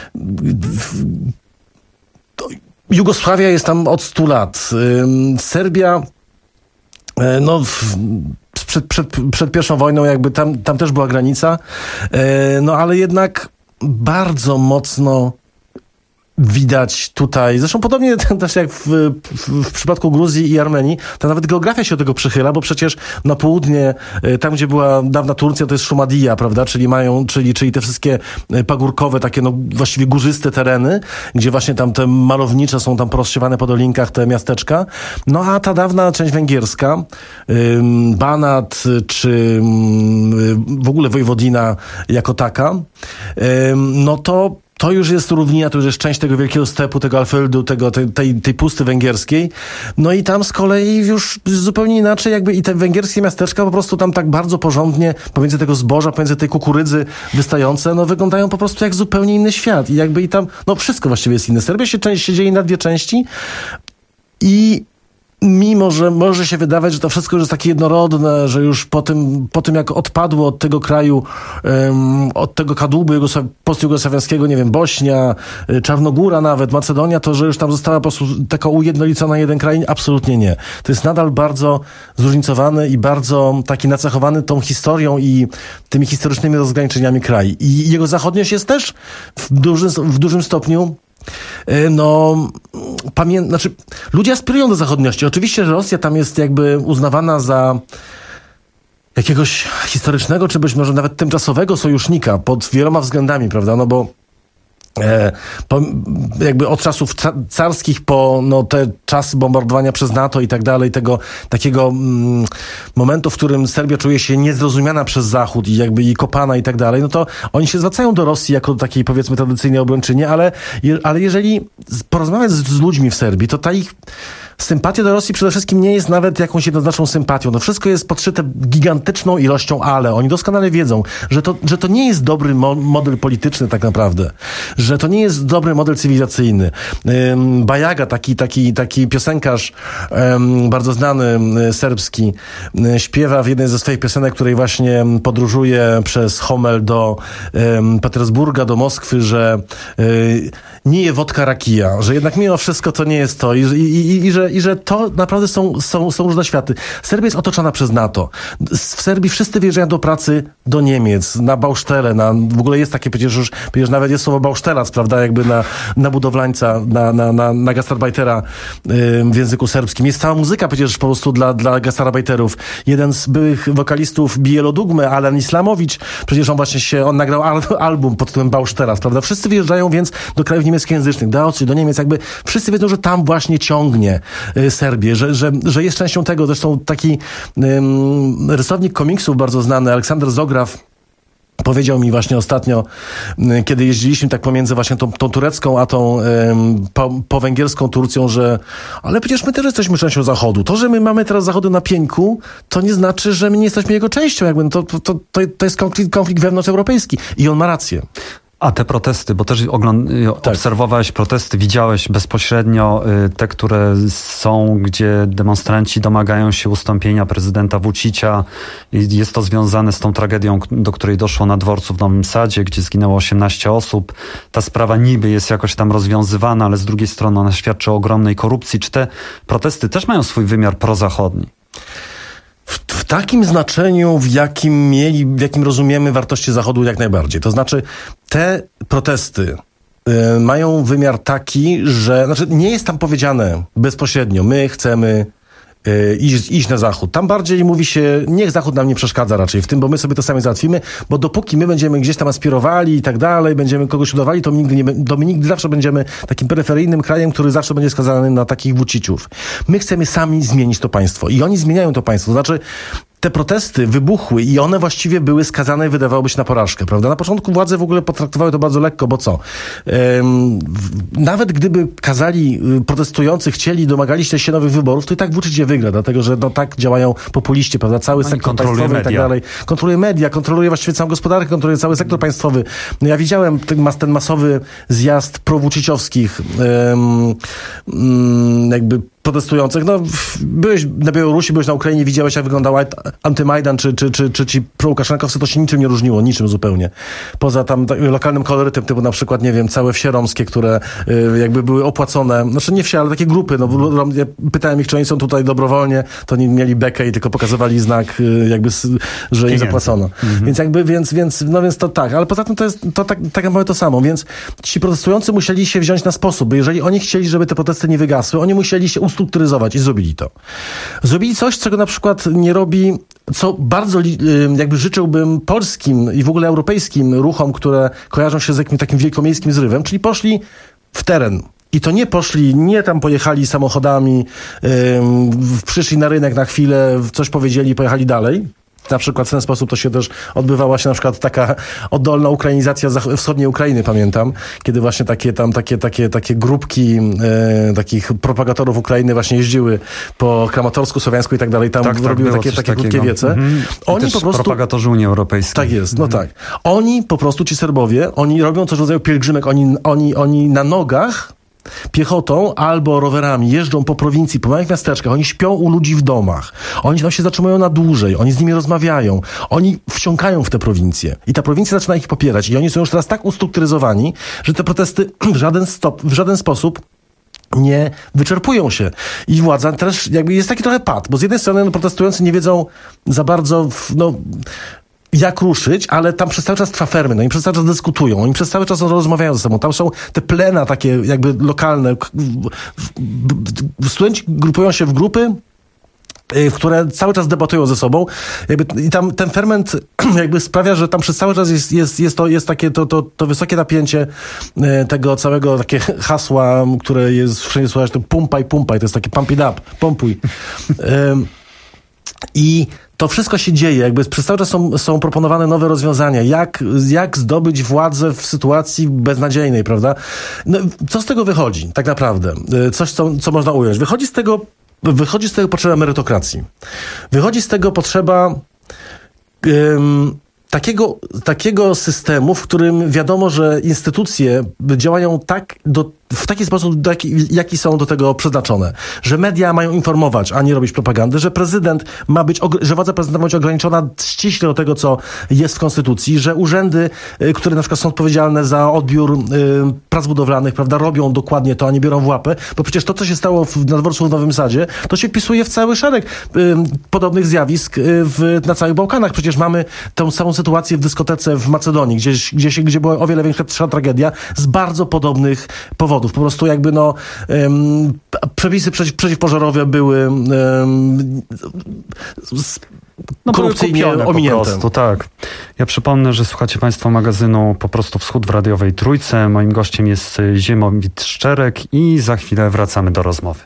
Jugosławia jest tam od stu lat. Serbia, no, przed, przed, przed pierwszą wojną jakby tam, tam też była granica, no ale jednak bardzo mocno widać tutaj, zresztą podobnie też jak w, w, w przypadku Gruzji i Armenii, to nawet geografia się do tego przychyla, bo przecież na południe, tam gdzie była dawna Turcja, to jest Szumadija, prawda, czyli mają, czyli, czyli te wszystkie pagórkowe, takie no właściwie górzyste tereny, gdzie właśnie tam te malownicze są tam porozsiewane po dolinkach te miasteczka, no a ta dawna część węgierska, ym, Banat, czy ym, w ogóle Wojwodina jako taka, ym, no to To już jest równina, to już jest część tego wielkiego stepu, tego Alfildu, tego, tej, tej, tej pusty węgierskiej. No i tam z kolei już zupełnie inaczej jakby i te węgierskie miasteczka po prostu tam tak bardzo porządnie pomiędzy tego zboża, pomiędzy tej kukurydzy wystające, no wyglądają po prostu jak zupełnie inny świat. I jakby i tam, no wszystko właściwie jest inne. Serbia się, się dzieje na dwie części i mimo, że może się wydawać, że to wszystko już jest takie jednorodne, że już po tym, po tym jak odpadło od tego kraju, um, od tego kadłubu postjugosławiańskiego, nie wiem, Bośnia, Czarnogóra nawet, Macedonia, to że już tam została po prostu taka ujednolicona jeden kraj, absolutnie nie. To jest nadal bardzo zróżnicowany i bardzo taki nacechowany tą historią i tymi historycznymi rozgraniczeniami kraj. I jego zachodniość jest też w dużym, w dużym stopniu no, pamię... znaczy, ludzie aspirują do zachodniości. Oczywiście, że Rosja tam jest jakby uznawana za jakiegoś historycznego, czy być może nawet tymczasowego sojusznika pod wieloma względami, prawda? No bo E, po, jakby od czasów ca- carskich po no, te czasy bombardowania przez NATO i tak dalej, tego takiego mm, momentu, w którym Serbia czuje się niezrozumiana przez Zachód i jakby i kopana i tak dalej, no to oni się zwracają do Rosji jako do takiej powiedzmy tradycyjnej obrończyni, ale, je, ale jeżeli porozmawiać z, z ludźmi w Serbii, to ta ich sympatia do Rosji przede wszystkim nie jest nawet jakąś jednoznaczną sympatią. To wszystko jest podszyte gigantyczną ilością ale. Oni doskonale wiedzą, że to, że to nie jest dobry mo- model polityczny tak naprawdę. Że to nie jest dobry model cywilizacyjny. Ym, Bajaga, taki, taki, taki piosenkarz ym, bardzo znany y, serbski, y, śpiewa w jednej ze swoich piosenek, której właśnie podróżuje przez Homel do ym, Petersburga, do Moskwy, że y, nie je wodka rakija, że jednak mimo wszystko to nie jest to i, i, i, i że że, i że to naprawdę są, są, są różne światy. Serbia jest otoczona przez NATO. W Serbii wszyscy wyjeżdżają do pracy do Niemiec, na bausztele, na, w ogóle jest takie, przecież już, przecież nawet jest słowo bausztelac, prawda, jakby na, na budowlańca, na, na, na, na gastarbeitera yy, w języku serbskim. Jest cała muzyka przecież po prostu dla, dla gastarbeiterów. Jeden z byłych wokalistów Bielodugmy, Alan Islamowicz, przecież on właśnie się, on nagrał al, album pod tytułem Bausztelac, prawda. Wszyscy wyjeżdżają więc do krajów niemieckojęzycznych, do Austrii, do Niemiec, jakby wszyscy wiedzą, że tam właśnie ciągnie y, Serbię, że, że, że jest częścią tego. Zresztą taki ym, rysownik komiksów bardzo znany, Aleksander Zograf, powiedział mi właśnie ostatnio, kiedy jeździliśmy tak pomiędzy właśnie tą, tą turecką, a tą ym, po, po węgierską Turcją, że ale przecież my też jesteśmy częścią Zachodu. To, że my mamy teraz Zachodu na pieńku, to nie znaczy, że my nie jesteśmy jego częścią. Jakby to, to, to, to jest konflikt, konflikt wewnątrzeuropejski. I on ma rację. A te protesty, bo też ogląd- tak. obserwowałeś protesty, widziałeś bezpośrednio y, te, które są, gdzie demonstranci domagają się ustąpienia prezydenta Vučića. Jest to związane z tą tragedią, do której doszło na dworcu w Nowym Sadzie, gdzie zginęło osiemnaście osób. Ta sprawa niby jest jakoś tam rozwiązywana, ale z drugiej strony ona świadczy o ogromnej korupcji. Czy te protesty też mają swój wymiar prozachodni? W, w takim znaczeniu, w jakim mieli, w jakim rozumiemy wartości Zachodu, jak najbardziej. To znaczy, te protesty y, mają wymiar taki, że, znaczy nie jest tam powiedziane bezpośrednio, my chcemy y, iść, iść na Zachód. Tam bardziej mówi się, niech Zachód nam nie przeszkadza raczej w tym, bo my sobie to sami załatwimy, bo dopóki my będziemy gdzieś tam aspirowali i tak dalej, będziemy kogoś udawali, to my nigdy, nie, to my nigdy zawsze będziemy takim peryferyjnym krajem, który zawsze będzie skazany na takich Vučićów. My chcemy sami zmienić to państwo i oni zmieniają to państwo. To znaczy, te protesty wybuchły i one właściwie były skazane, wydawałoby się, na porażkę, prawda? Na początku władze w ogóle potraktowały to bardzo lekko, bo co? Ym, w, nawet gdyby kazali, y, protestujący chcieli, domagali się nowych wyborów, to i tak Vučić je wygra, dlatego że no, tak działają populiści, prawda? Cały Oni sektor państwowy media. I tak dalej. Kontroluje media, kontroluje właściwie całą gospodarkę, kontroluje cały sektor państwowy. No, ja widziałem ten, mas, ten masowy zjazd pro-Vučićowskich ym, ym, jakby protestujących. No, byłeś na Białorusi, byłeś na Ukrainie, widziałeś, jak wyglądał antymajdan, czy, czy, czy, czy ci pro-Łukaszenkowscy, to się niczym nie różniło, niczym zupełnie. Poza tam tak, lokalnym kolorytem, typu na przykład, nie wiem, całe wsie romskie, które y, jakby były opłacone, znaczy nie wsie, ale takie grupy, no, ja pytałem ich, czy oni są tutaj dobrowolnie, to oni mieli bekę i tylko pokazywali znak, y, jakby, że im zapłacono. Mhm. Więc jakby, więc, więc, no więc to tak, ale poza tym to jest, to tak, tak naprawdę to samo, więc ci protestujący musieli się wziąć na sposób, bo jeżeli oni chcieli, żeby te protesty nie wygasły, oni musieli się ustrukturyzować i zrobili to. Zrobili coś, czego na przykład nie robi, co bardzo jakby życzyłbym polskim i w ogóle europejskim ruchom, które kojarzą się z jakimś takim wielkomiejskim zrywem, czyli poszli w teren. I to nie poszli, nie tam pojechali samochodami, ym, przyszli na rynek na chwilę, coś powiedzieli i pojechali dalej. Na przykład w ten sposób to się też odbywała się na przykład taka oddolna ukrainizacja wschodniej Ukrainy, pamiętam, kiedy właśnie takie tam, takie, takie, takie grupki e, takich propagatorów Ukrainy właśnie jeździły po Kramatorsku, Słowiańsku i tak dalej, tam tak, robiły tak, takie, takie krótkie wiece. Mm-hmm. Oni też po prostu... propagatorzy Unii Europejskiej. Tak jest, mm-hmm. no tak. Oni po prostu, ci Serbowie, oni robią coś w rodzaju pielgrzymek, oni, oni, oni na nogach piechotą albo rowerami jeżdżą po prowincji, po małych miasteczkach, oni śpią u ludzi w domach, oni tam się zatrzymują na dłużej, oni z nimi rozmawiają, oni wsiąkają w te prowincje i ta prowincja zaczyna ich popierać i oni są już teraz tak ustrukturyzowani, że te protesty w żaden, stop, w żaden sposób nie wyczerpują się. I władza też jakby jest taki trochę pad, bo z jednej strony no, protestujący nie wiedzą za bardzo, no jak ruszyć, ale tam przez cały czas trwa ferment, oni przez cały czas dyskutują, oni przez cały czas rozmawiają ze sobą, tam są te plena takie jakby lokalne, studenci grupują się w grupy, w które cały czas debatują ze sobą. Jakby, i tam ten ferment jakby sprawia, że tam przez cały czas jest, jest, jest, to, jest takie to, to, to wysokie napięcie tego całego takie hasła, które jest wszędzie słychać, to pumpaj, pumpaj, to jest takie pump it up, pompuj. I to wszystko się dzieje, jakby przez cały czas są, są proponowane nowe rozwiązania, jak, jak zdobyć władzę w sytuacji beznadziejnej, prawda? No, co z tego wychodzi, tak naprawdę? Coś, co, co można ująć. Wychodzi z tego, wychodzi z tego potrzeba merytokracji. Wychodzi z tego potrzeba um, takiego, takiego systemu, w którym wiadomo, że instytucje działają tak do w taki sposób, jaki, jaki są do tego przeznaczone. Że media mają informować, a nie robić propagandy, że prezydent ma być, że władza prezydenta ma być ograniczona ściśle do tego, co jest w Konstytucji, że urzędy, które na przykład są odpowiedzialne za odbiór y, prac budowlanych, prawda, robią dokładnie to, a nie biorą w łapę, bo przecież to, co się stało w, na dworcu w Nowym Sadzie, to się wpisuje w cały szereg y, podobnych zjawisk y, w, na całych Bałkanach. Przecież mamy tę samą sytuację w dyskotece w Macedonii, gdzieś, gdzie, gdzie była o wiele większa tragedia z bardzo podobnych powodów. Po prostu jakby no um, przepisy przeciw, przeciwpożarowe były um, z, no, korupcyjnie ominięte. Po prostu, tak. Ja przypomnę, że słuchacie Państwo magazynu Po prostu Wschód w radiowej Trójce. Moim gościem jest Ziemowit Szczerek i za chwilę wracamy do rozmowy.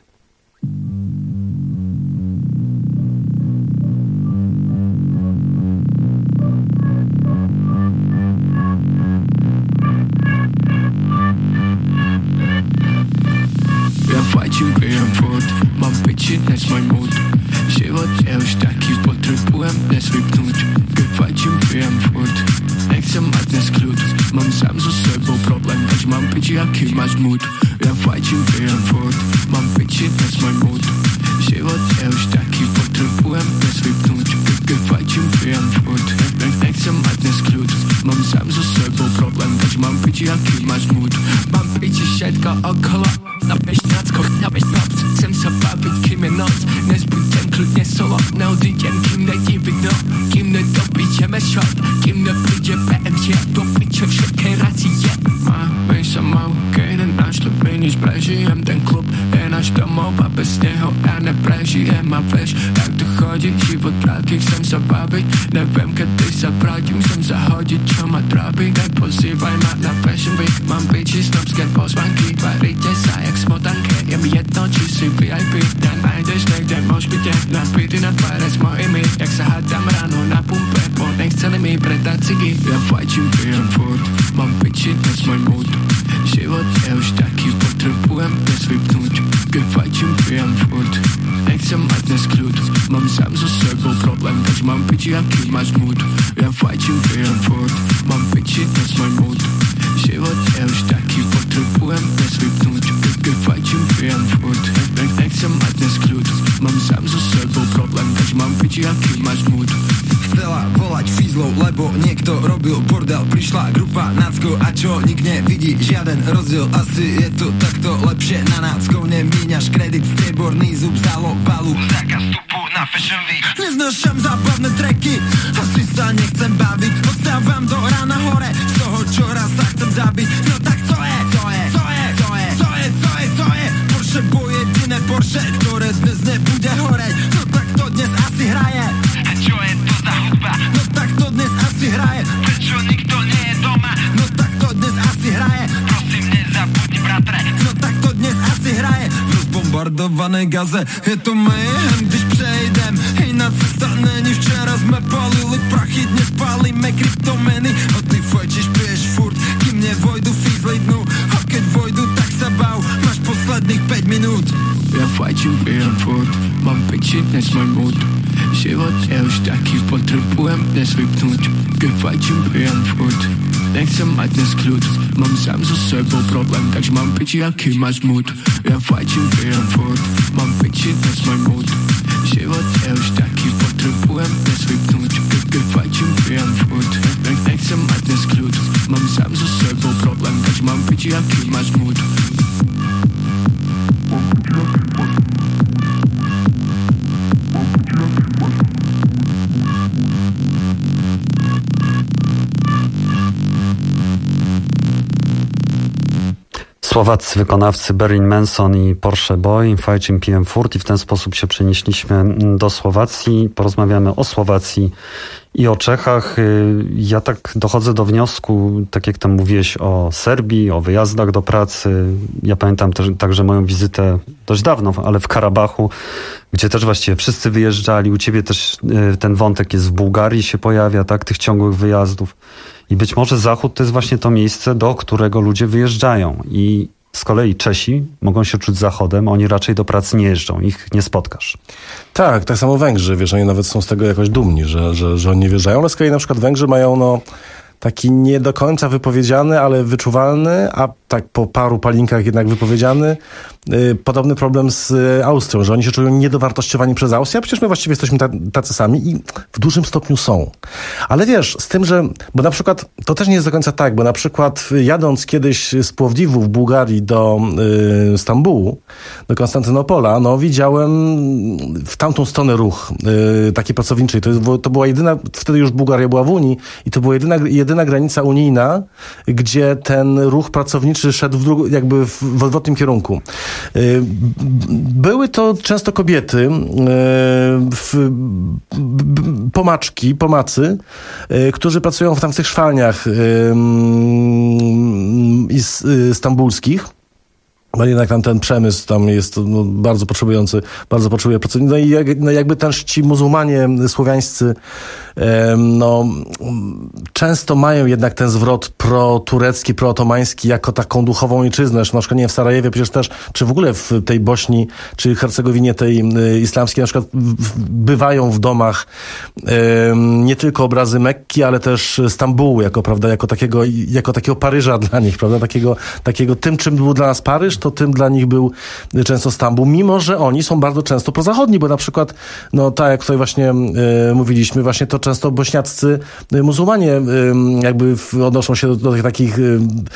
Fighting byłem wód, mam być lecz mój mód. Život je už taký, potrebujem dnes vypnúť. Keď fighting byłem wód, nechcem mať dnes kľud. Mám sám so sebou problém, takže mám piči, aký máš mood. Ja fighting byłem wód, mám piči dnes môj mood. Život je už taký, potrebujem dnes vypnúť. Keď fighting byłem wód, nechcem mať dnes kľud. Mám sám so sebou problém, takže mám piči, aký máš mood. Mám piči všetko okolo, napiš nácko, napiš props. Chcem sa baviť, kým je noc, dnes budem kľudne solo. Neodídem, kým není vidno, kým nedopíčeme shot, kým nepríde bé em gé, do piče všetké racie. Máme sa mal, keď našli mi nič, prežijem ten klub, je náš domov a bez neho ja neprežijem a vieš, jak to chodí, život krátky, chcem sa baviť, neviem, kedy sa vrátim, chcem zahodiť, čo ma trápi, aj pozývaj ma na fashion week, mám piči, snobské pozvanky, tvaríte sa jak smotanke, je mi jedno, či si vé í pé, nenájdeš niekde, môž byť je napity na tváre s mojimi, jak sa hádam ráno na pumpe, bo nechceli mi predať cigy, ja fighting pijem furt, mám piči, dnes môj mood, život je už taký, potrebujem dnes vypnúť, keď fighting pijem furt, nechcem mať dnes kľud, mám sám so sebou problém, takže mám piči, aký máš mood, ja fighting pijem furt, mám piči, dnes môj mood, život je už taký, potrebujem dnes vypnúť, keď fighting pijem furt, nechcem mať dnes kľud, mám sám so sebou problém, takže mám piči, aký máš mood. Chcela volať fízlov, lebo niekto robil bordel. Prišla grupa nácko a čo nik nevidí žiaden rozdiel. Asi je to takto lepšie, na nácko nemíňaš kredit. Strieborný zub zalo balu, zákaz vstupu na Fashion Week. Neznášam zábavné treky, asi sa nechcem baviť. Odstávam do rána hore, z toho čo raz sa chcem zabiť. No tak co je, co je, co je, co je, co je, co je, co je Porsche, bo jediné Porsche, ktoré dnes nebude horeť. No tak to dnes asi hraje. A čo je to za hudba? No tak to dnes asi hraje. Prečo nikto nie je doma? No tak to dnes asi hraje. Prosím, nezabudni, bratre. No tak to dnes asi hraje. V rozbombardovanej Gaze je to mayhem, když přejdem. Iná cesta není, včera sme palili prachy, dnes palíme kryptomeny. A ty fajčiš, piješ furt, kým nevojdu fízli dnu. A keď vojdu, tak sa bav, máš posledných päť minút. Ja fighting pijem furt, mám piči, dnes môj mood. Život je už taký, potrebujem dnes vypnúť. Keď fighting pijem furt, nechcem mať dnes kľud, mám sám so sebou problém, takže mám piči, aký máš mood. Ja fighting pijem furt, mám piči, dnes môj mood. Život je už taký, potrebujem dnes vypnúť. Keď fighting pijem furt, nechcem mať dnes kľud, mám sám so sebou problém, takže mám piči, aký máš mood. Słowaccy wykonawcy Marilyn Manson i Porsche Boy, Fighting P M Furt, i w ten sposób się przenieśliśmy do Słowacji. Porozmawiamy o Słowacji i o Czechach. Ja tak dochodzę do wniosku, tak jak tam mówiłeś o Serbii, o wyjazdach do pracy. Ja pamiętam też, także moją wizytę dość dawno, ale w Karabachu, gdzie też właściwie wszyscy wyjeżdżali. U ciebie też ten wątek jest w Bułgarii, się pojawia, tak, tych ciągłych wyjazdów. I być może Zachód to jest właśnie to miejsce, do którego ludzie wyjeżdżają. I z kolei Czesi mogą się czuć Zachodem, oni raczej do pracy nie jeżdżą, ich nie spotkasz. Tak, tak samo Węgrzy, wiesz, oni nawet są z tego jakoś dumni, że, że, że oni nie wjeżdżają, ale z kolei na przykład Węgrzy mają, no, taki nie do końca wypowiedziany, ale wyczuwalny, a tak po paru palinkach jednak wypowiedziany, yy, podobny problem z yy, Austrią, że oni się czują niedowartościowani przez Austrię, a przecież my właściwie jesteśmy tacy sami i w dużym stopniu są. Ale wiesz, z tym, że, bo na przykład, to też nie jest do końca tak, bo na przykład jadąc kiedyś z Płowdiwu w Bułgarii do yy, Stambułu, do Konstantynopola, no widziałem w tamtą stronę ruch yy, taki pracowniczy. To, jest, to była jedyna, wtedy już Bułgaria była w Unii i to była jedyna, jedyna granica unijna, gdzie ten ruch pracowniczy szedł w dru- jakby w, w odwrotnym kierunku. Yy, były to często kobiety, yy, w, b, pomaczki, pomacy, yy, którzy pracują w tam w tych szwalniach yy, yy, stambulskich. No jednak tam ten przemysł tam jest no, bardzo potrzebujący, bardzo potrzebuje pracowników. No i jak, no jakby też ci muzułmanie słowiańscy e, no często mają jednak ten zwrot pro-turecki, pro-otomański jako taką duchową ojczyznę. Na przykład nie w Sarajewie przecież też, czy w ogóle w tej Bośni, czy Hercegowinie tej e, islamskiej na przykład w, bywają w domach e, nie tylko obrazy Mekki, ale też Stambułu jako, prawda, jako takiego, jako takiego Paryża dla nich, prawda, takiego, takiego tym, czym był dla nas Paryż, to tym dla nich był często Stambuł, mimo że oni są bardzo często prozachodni, bo na przykład, no tak jak tutaj właśnie e, mówiliśmy, właśnie to często bośniaccy muzułmanie e, jakby odnoszą się do, do tych takich e,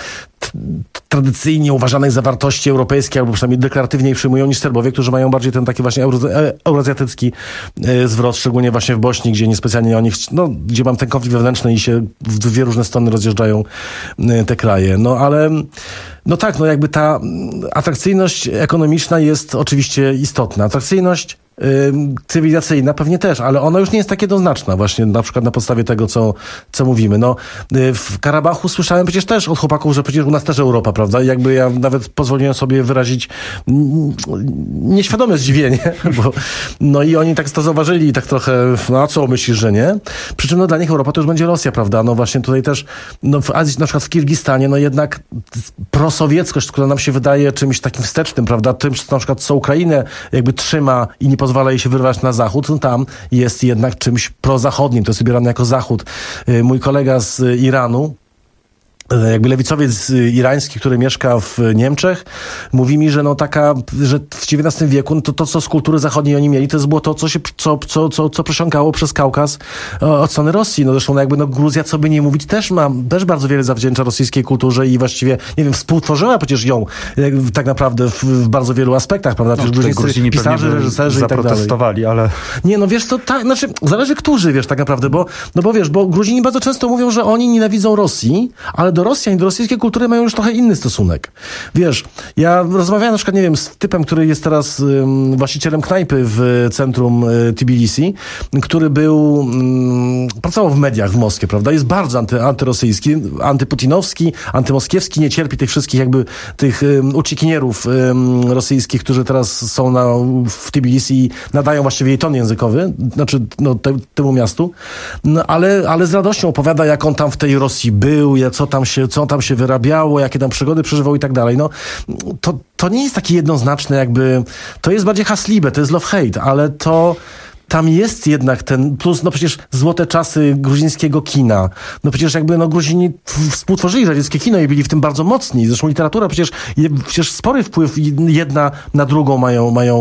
t, tradycyjnie uważanych za wartości europejskie, albo przynajmniej deklaratywnie ich przyjmują niż Serbowie, którzy mają bardziej ten taki właśnie euro, euroazjatycki e, zwrot, szczególnie właśnie w Bośni, gdzie niespecjalnie oni, no, gdzie mam ten konflikt wewnętrzny i się w dwie różne strony rozjeżdżają e, te kraje. No ale no tak, no jakby ta atrakcyjność ekonomiczna jest oczywiście istotna. Atrakcyjność yy, cywilizacyjna pewnie też, ale ona już nie jest tak jednoznaczna właśnie na przykład na podstawie tego, co, co mówimy. No, yy, w Karabachu słyszałem przecież też od chłopaków, że przecież u nas też Europa, prawda? I jakby ja nawet pozwoliłem sobie wyrazić mm, nieświadome zdziwienie, bo no i oni tak to zauważyli i tak trochę, no a co myślisz, że nie? Przy czym no dla nich Europa to już będzie Rosja, prawda? No właśnie tutaj też, no w Azji, na przykład w Kirgistanie, no jednak prosowieckość, która nam się wydaje czymś takim wstecznym, prawda? Tym, na przykład co Ukrainę jakby trzyma i nie pozwala jej się wyrwać na zachód, no tam jest jednak czymś prozachodnim. To jest wybierane jako zachód. Mój kolega z Iranu, jakby lewicowiec irański, który mieszka w Niemczech, mówi mi, że no taka, że w dziewiętnastym wieku no to, to, co z kultury zachodniej oni mieli, to jest było to, co się, co, co, co, co przesiąkało przez Kaukaz od strony Rosji. No zresztą no jakby no Gruzja, co by nie mówić, też ma, też bardzo wiele zawdzięcza rosyjskiej kulturze i właściwie, nie wiem, współtworzyła przecież ją tak naprawdę w, w bardzo wielu aspektach, prawda? No, Gruzini, Gruzini pisarze, reżyserzy i tak dalej. Zaprotestowali, ale... Nie, no wiesz, to tak, znaczy, zależy którzy, wiesz, tak naprawdę, bo, no bo wiesz, bo Gruzini bardzo często mówią, że oni nienawidzą Rosji, ale do Rosjan i do rosyjskiej kultury mają już trochę inny stosunek. Wiesz, ja rozmawiałem na przykład, nie wiem, z typem, który jest teraz um, właścicielem knajpy w centrum y, Tbilisi, który był, um, pracował w mediach w Moskwie, prawda? Jest bardzo anty, antyrosyjski, antyputinowski, antymoskiewski, nie cierpi tych wszystkich jakby tych um, uciekinierów um, rosyjskich, którzy teraz są na, w Tbilisi i nadają właściwie jej ton językowy, znaczy no, te, temu miastu, no, ale, ale z radością opowiada, jak on tam w tej Rosji był, jak, co tam się, co tam się wyrabiało, jakie tam przygody przeżywał i tak dalej. No, to, to nie jest takie jednoznaczne jakby, to jest bardziej haslibe, to jest love-hate, ale to tam jest jednak ten, plus no przecież złote czasy gruzińskiego kina. No przecież jakby no Gruzini współtworzyli radzieckie kino i byli w tym bardzo mocni. Zresztą literatura przecież, przecież spory wpływ jedna na drugą mają, mają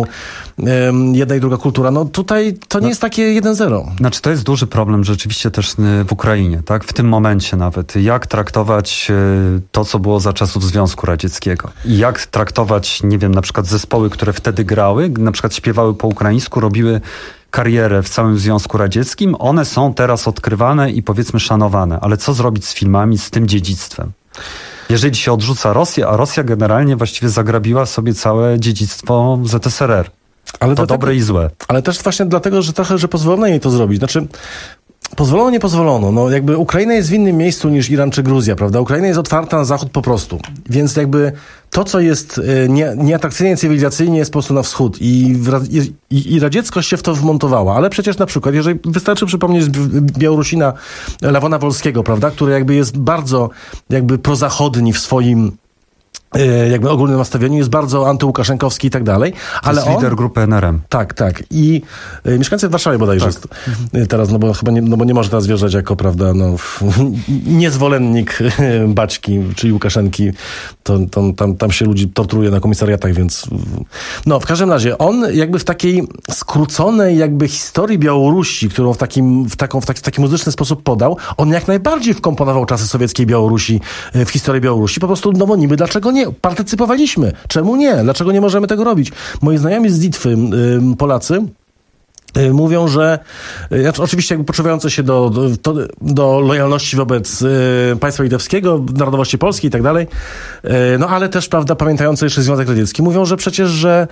um, jedna i druga kultura. No tutaj to nie no, jest takie jeden zero. Znaczy to jest duży problem rzeczywiście też w Ukrainie, tak? W tym momencie nawet. Jak traktować to, co było za czasów Związku Radzieckiego. I jak traktować, nie wiem, na przykład zespoły, które wtedy grały, na przykład śpiewały po ukraińsku, robiły karierę w całym Związku Radzieckim, one są teraz odkrywane i powiedzmy szanowane. Ale co zrobić z filmami, z tym dziedzictwem? Jeżeli się odrzuca Rosję, a Rosja generalnie właściwie zagrabiła sobie całe dziedzictwo Z S R R. Ale to dobre i złe. Ale też właśnie dlatego, że trochę, że pozwolono jej to zrobić. Znaczy, pozwolono, nie pozwolono. No jakby Ukraina jest w innym miejscu niż Iran czy Gruzja, prawda? Ukraina jest otwarta na zachód po prostu. Więc jakby to, co jest nie, nieatrakcyjnie cywilizacyjnie, jest po prostu na wschód. I, i, i radzieckość się w to wmontowała. Ale przecież na przykład, jeżeli wystarczy przypomnieć Białorusina Lawona Wolskiego, prawda? Który jakby jest bardzo jakby prozachodni w swoim jakby ogólnym nastawieniu, jest bardzo antyłukaszenkowski i tak dalej. Ale jest on, lider grupy N R M. Tak, tak. I y, mieszkańcy w Warszawie bodajże tak. jest teraz, no bo chyba nie, no bo nie może teraz wjeżdżać jako, prawda, no, niezwolennik Baćki, czyli Łukaszenki. To, to, tam, tam się ludzi torturuje na komisariatach, więc no, w każdym razie on jakby w takiej skróconej jakby historii Białorusi, którą w takim, w taką, w taki, w taki muzyczny sposób podał, on jak najbardziej wkomponował czasy sowieckiej Białorusi w historię Białorusi. Po prostu, no bo niby dlaczego nie? Partycypowaliśmy. Czemu nie? Dlaczego nie możemy tego robić? Moi znajomi z Litwy, y, Polacy, y, mówią, że y, oczywiście jakby poczuwające się do, do, do lojalności wobec y, państwa litewskiego, narodowości polskiej i tak dalej, y, no ale też, prawda, pamiętające jeszcze Związek Radziecki, mówią, że przecież, że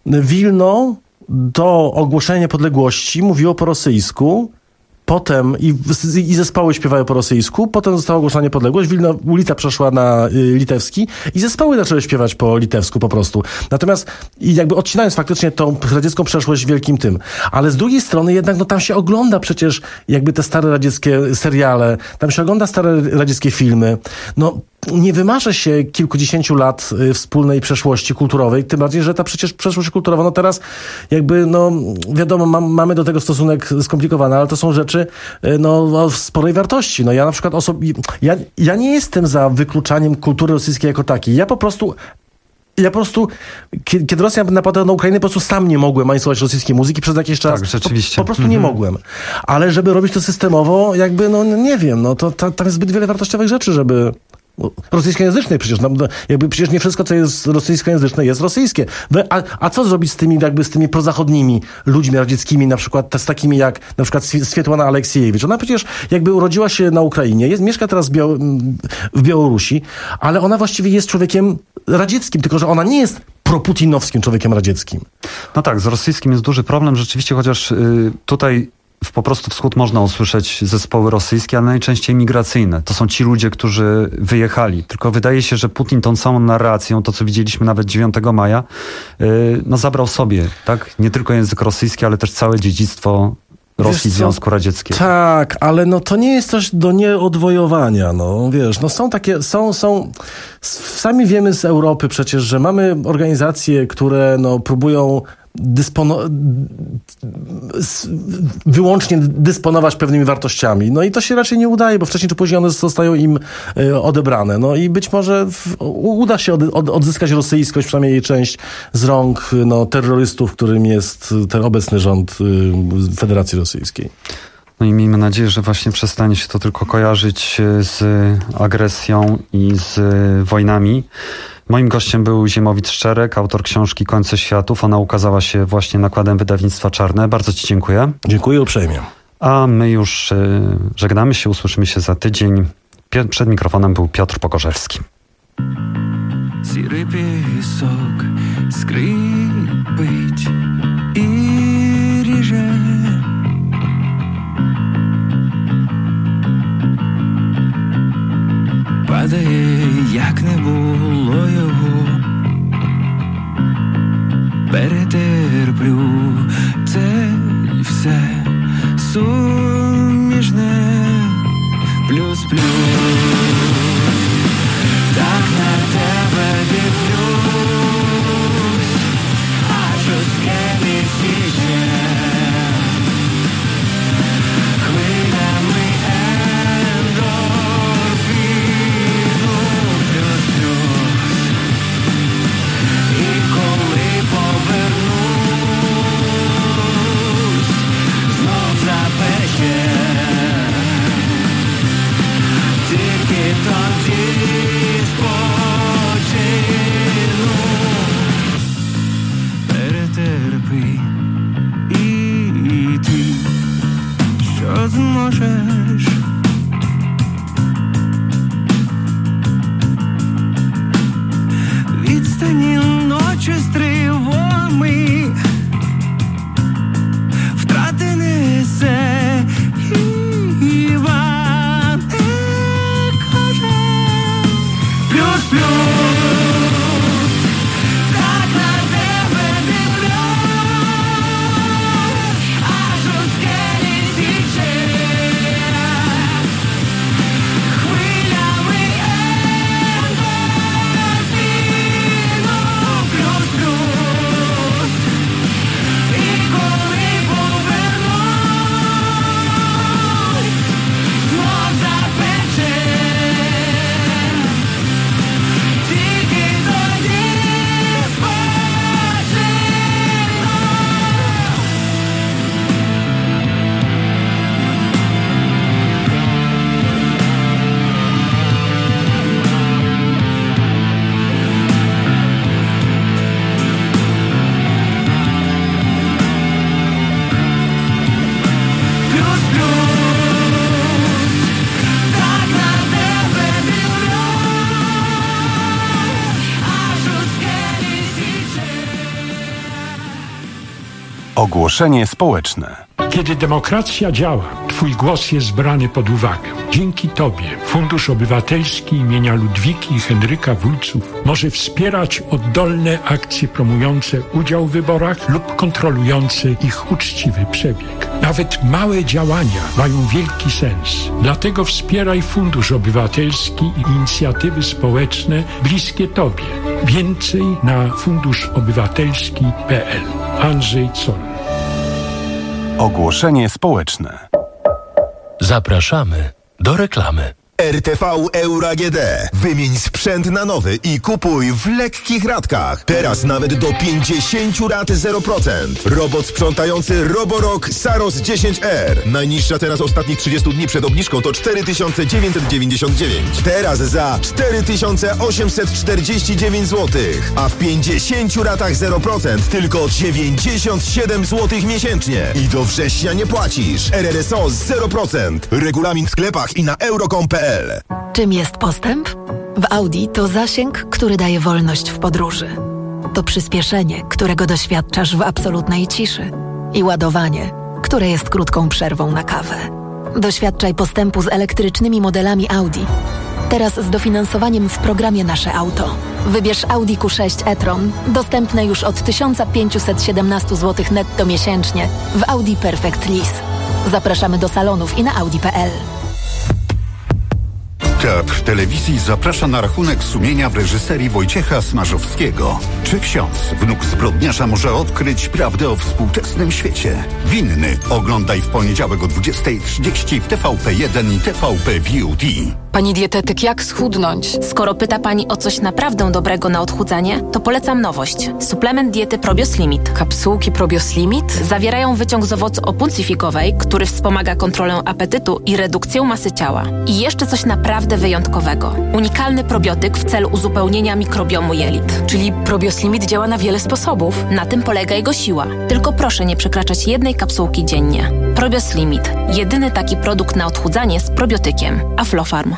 Wilno do ogłoszenia niepodległości mówiło po rosyjsku, potem i, i zespoły śpiewały po rosyjsku, potem została ogłoszona niepodległość, Wilno, ulica przeszła na y, litewski i zespoły zaczęły śpiewać po litewsku po prostu. Natomiast i jakby odcinając faktycznie tą radziecką przeszłość wielkim tym. Ale z drugiej strony jednak no tam się ogląda przecież jakby te stare radzieckie seriale, tam się ogląda stare radzieckie filmy. No nie wymarzy się kilkudziesięciu lat y, wspólnej przeszłości kulturowej, tym bardziej, że ta przecież przeszłość kulturowa, no teraz jakby, no wiadomo, mam, mamy do tego stosunek skomplikowany, ale to są rzeczy y, no o sporej wartości. No ja na przykład osobi- ja, ja nie jestem za wykluczaniem kultury rosyjskiej jako takiej. Ja po prostu Ja po prostu, kiedy Rosja napadła na Ukrainę, po prostu sam nie mogłem ani słuchać rosyjskiej muzyki przez jakiś czas. Tak, rzeczywiście. Po, po prostu mhm. nie mogłem. Ale żeby robić to systemowo, jakby, no nie wiem, no to tam jest zbyt wiele wartościowych rzeczy, żeby... rosyjskojęzycznej przecież, no, jakby przecież nie wszystko, co jest rosyjskojęzyczne, jest rosyjskie. A, a co zrobić z tymi jakby z tymi prozachodnimi ludźmi radzieckimi, na przykład z takimi jak na przykład Swietłana Aleksiejewicz. Ona przecież jakby urodziła się na Ukrainie, jest, mieszka teraz w, Biał- w Białorusi, ale ona właściwie jest człowiekiem radzieckim, tylko że ona nie jest proputinowskim człowiekiem radzieckim. No tak, z rosyjskim jest duży problem rzeczywiście, chociaż y, tutaj w po prostu wschód można usłyszeć zespoły rosyjskie, ale najczęściej migracyjne. To są ci ludzie, którzy wyjechali. Tylko wydaje się, że Putin tą samą narracją, to co widzieliśmy nawet dziewiątego maja, yy, no zabrał sobie, tak? Nie tylko język rosyjski, ale też całe dziedzictwo Rosji, Związku Radzieckiego. Tak, ale no to nie jest coś do nieodwojowania, no wiesz, no są takie, są, są, sami wiemy z Europy przecież, że mamy organizacje, które no próbują dyspono- wyłącznie dysponować pewnymi wartościami. No i to się raczej nie udaje, bo wcześniej czy później one zostają im y, odebrane. No i być może w, uda się od, od, odzyskać rosyjskość, przynajmniej jej część, z rąk no, terrorystów, którym jest ten obecny rząd y, Federacji Rosyjskiej. No i miejmy nadzieję, że właśnie przestanie się to tylko kojarzyć z agresją i z wojnami. Moim gościem był Ziemowit Szczerek, autor książki Końce Światów. Ona ukazała się właśnie nakładem wydawnictwa Czarne. Bardzo ci dziękuję. Dziękuję uprzejmie. A my już y, żegnamy się, usłyszymy się za tydzień. Pie- przed mikrofonem był Piotr Pogorzewski. Сірий пісок скрипить і ріже. Падає, як не було його. Перетерплю це все суміжне. Плюс-плюс. Так на тебе дивлюсь, аж у скелі січе. Хвилями ендорфіну. Плюс-плюс. І коли повернусь, знов запече. Тільки тоді спочину. Перетерпи і ти, що зможеш. Відстані ночі з тривогами, втрати несе Іван і каже. Плюс-плюс, так на тебе дивлюсь, аж у скелі січе. Хвилями ендорфіну. Ogłoszenie społeczne. Kiedy demokracja działa, Twój głos jest brany pod uwagę. Dzięki Tobie Fundusz Obywatelski imienia Ludwiki i Henryka Wójców może wspierać oddolne akcje promujące udział w wyborach lub kontrolujące ich uczciwy przebieg. Nawet małe działania mają wielki sens. Dlatego wspieraj Fundusz Obywatelski i inicjatywy społeczne bliskie Tobie. Więcej na funduszobywatelski kropka p l. Andrzej Zoll. Ogłoszenie społeczne. Zapraszamy do reklamy. R T V Euro A G D. Wymień sprzęt na nowy i kupuj w lekkich ratkach. Teraz nawet do pięćdziesiąt rat zero procent. Robot sprzątający Roborock Saros dziesięć R. Najniższa teraz ostatnich trzydziestu dni przed obniżką to cztery tysiące dziewięćset dziewięćdziesiąt dziewięć. Teraz za cztery tysiące osiemset czterdzieści dziewięć złotych. A w pięćdziesięciu ratach zero procent tylko dziewięćdziesiąt siedem złotych miesięcznie. I do września nie płacisz. R R S O zero procent. Regulamin w sklepach i na euro kropka com kropka p l. Czym jest postęp? W Audi to zasięg, który daje wolność w podróży. To przyspieszenie, którego doświadczasz w absolutnej ciszy. I ładowanie, które jest krótką przerwą na kawę. Doświadczaj postępu z elektrycznymi modelami Audi. Teraz z dofinansowaniem w programie Nasze Auto. Wybierz Audi Q sześć e-tron, dostępne już od tysiąc pięćset siedemnaście złotych netto miesięcznie w Audi Perfect Lease. Zapraszamy do salonów i na audi kropka p l. Teatr Telewizji zaprasza na rachunek sumienia w reżyserii Wojciecha Smarzowskiego. Czy ksiądz, wnuk zbrodniarza, może odkryć prawdę o współczesnym świecie? Winny oglądaj w poniedziałek o dwudziestej trzydzieści w T V P jeden i T V P V O D. Pani dietetyk, jak schudnąć? Skoro pyta Pani o coś naprawdę dobrego na odchudzanie, to polecam nowość. Suplement diety Probios Limit. Kapsułki Probios Limit? Zawierają wyciąg z owocu opuncyfikowej, który wspomaga kontrolę apetytu i redukcję masy ciała. I jeszcze coś naprawdę wyjątkowego. Unikalny probiotyk w celu uzupełnienia mikrobiomu jelit. Czyli Probios Limit działa na wiele sposobów. Na tym polega jego siła. Tylko proszę nie przekraczać jednej kapsułki dziennie. Probios Limit. Jedyny taki produkt na odchudzanie z probiotykiem. Aflofarm.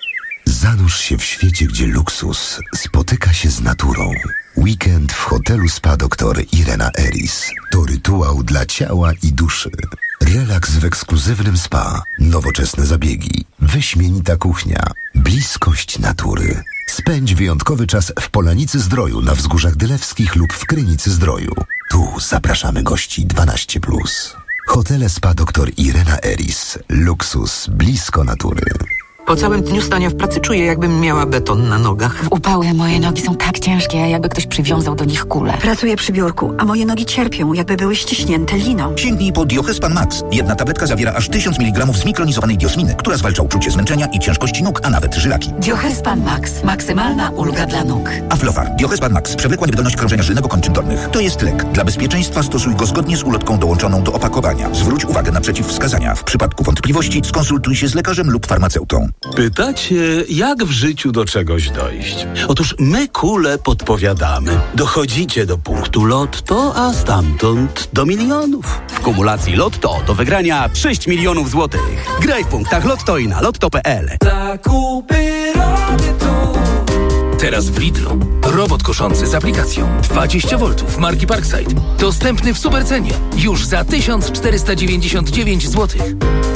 Zanurz się w świecie, gdzie luksus spotyka się z naturą. Weekend w hotelu Spa doktor Irena Eris to rytuał dla ciała i duszy. Relaks w ekskluzywnym spa, nowoczesne zabiegi, wyśmienita kuchnia, bliskość natury. Spędź wyjątkowy czas w Polanicy Zdroju na Wzgórzach Dylewskich lub w Krynicy Zdroju. Tu zapraszamy gości dwanaście plus. Hotele Spa doktor Irena Eris. Luksus blisko natury. Po całym dniu stania w pracy czuję, jakbym miała beton na nogach. W upały moje nogi są tak ciężkie, jakby ktoś przywiązał do nich kulę. Pracuję przy biurku, a moje nogi cierpią, jakby były ściśnięte liną. Sięgnij po Diochespan Max. Jedna tabletka zawiera aż tysiąc miligramów zmikronizowanej diosminy, która zwalcza uczucie zmęczenia i ciężkości nóg, a nawet żylaki. Diochespan Max. Maksymalna ulga dla nóg. Aflofar. Diochespan Max. Przewlekła niewydolność krążenia żylnego kończyn dolnych. To jest lek. Dla bezpieczeństwa stosuj go zgodnie z ulotką dołączoną do opakowania. Zwróć uwagę na przeciwwskazania. W przypadku wątpliwości skonsultuj się z lekarzem lub farmaceutą. Pytacie, jak w życiu do czegoś dojść? Otóż my kule podpowiadamy. Dochodzicie do punktu Lotto, a stamtąd do milionów. W kumulacji Lotto do wygrania sześć milionów złotych. Graj w punktach Lotto i na lotto kropka p l. Zakupy robię tu. Teraz w Lidlu. Robot koszący z aplikacją dwadzieścia woltów marki Parkside. Dostępny w supercenie. Już za tysiąc czterysta dziewięćdziesiąt dziewięć złotych.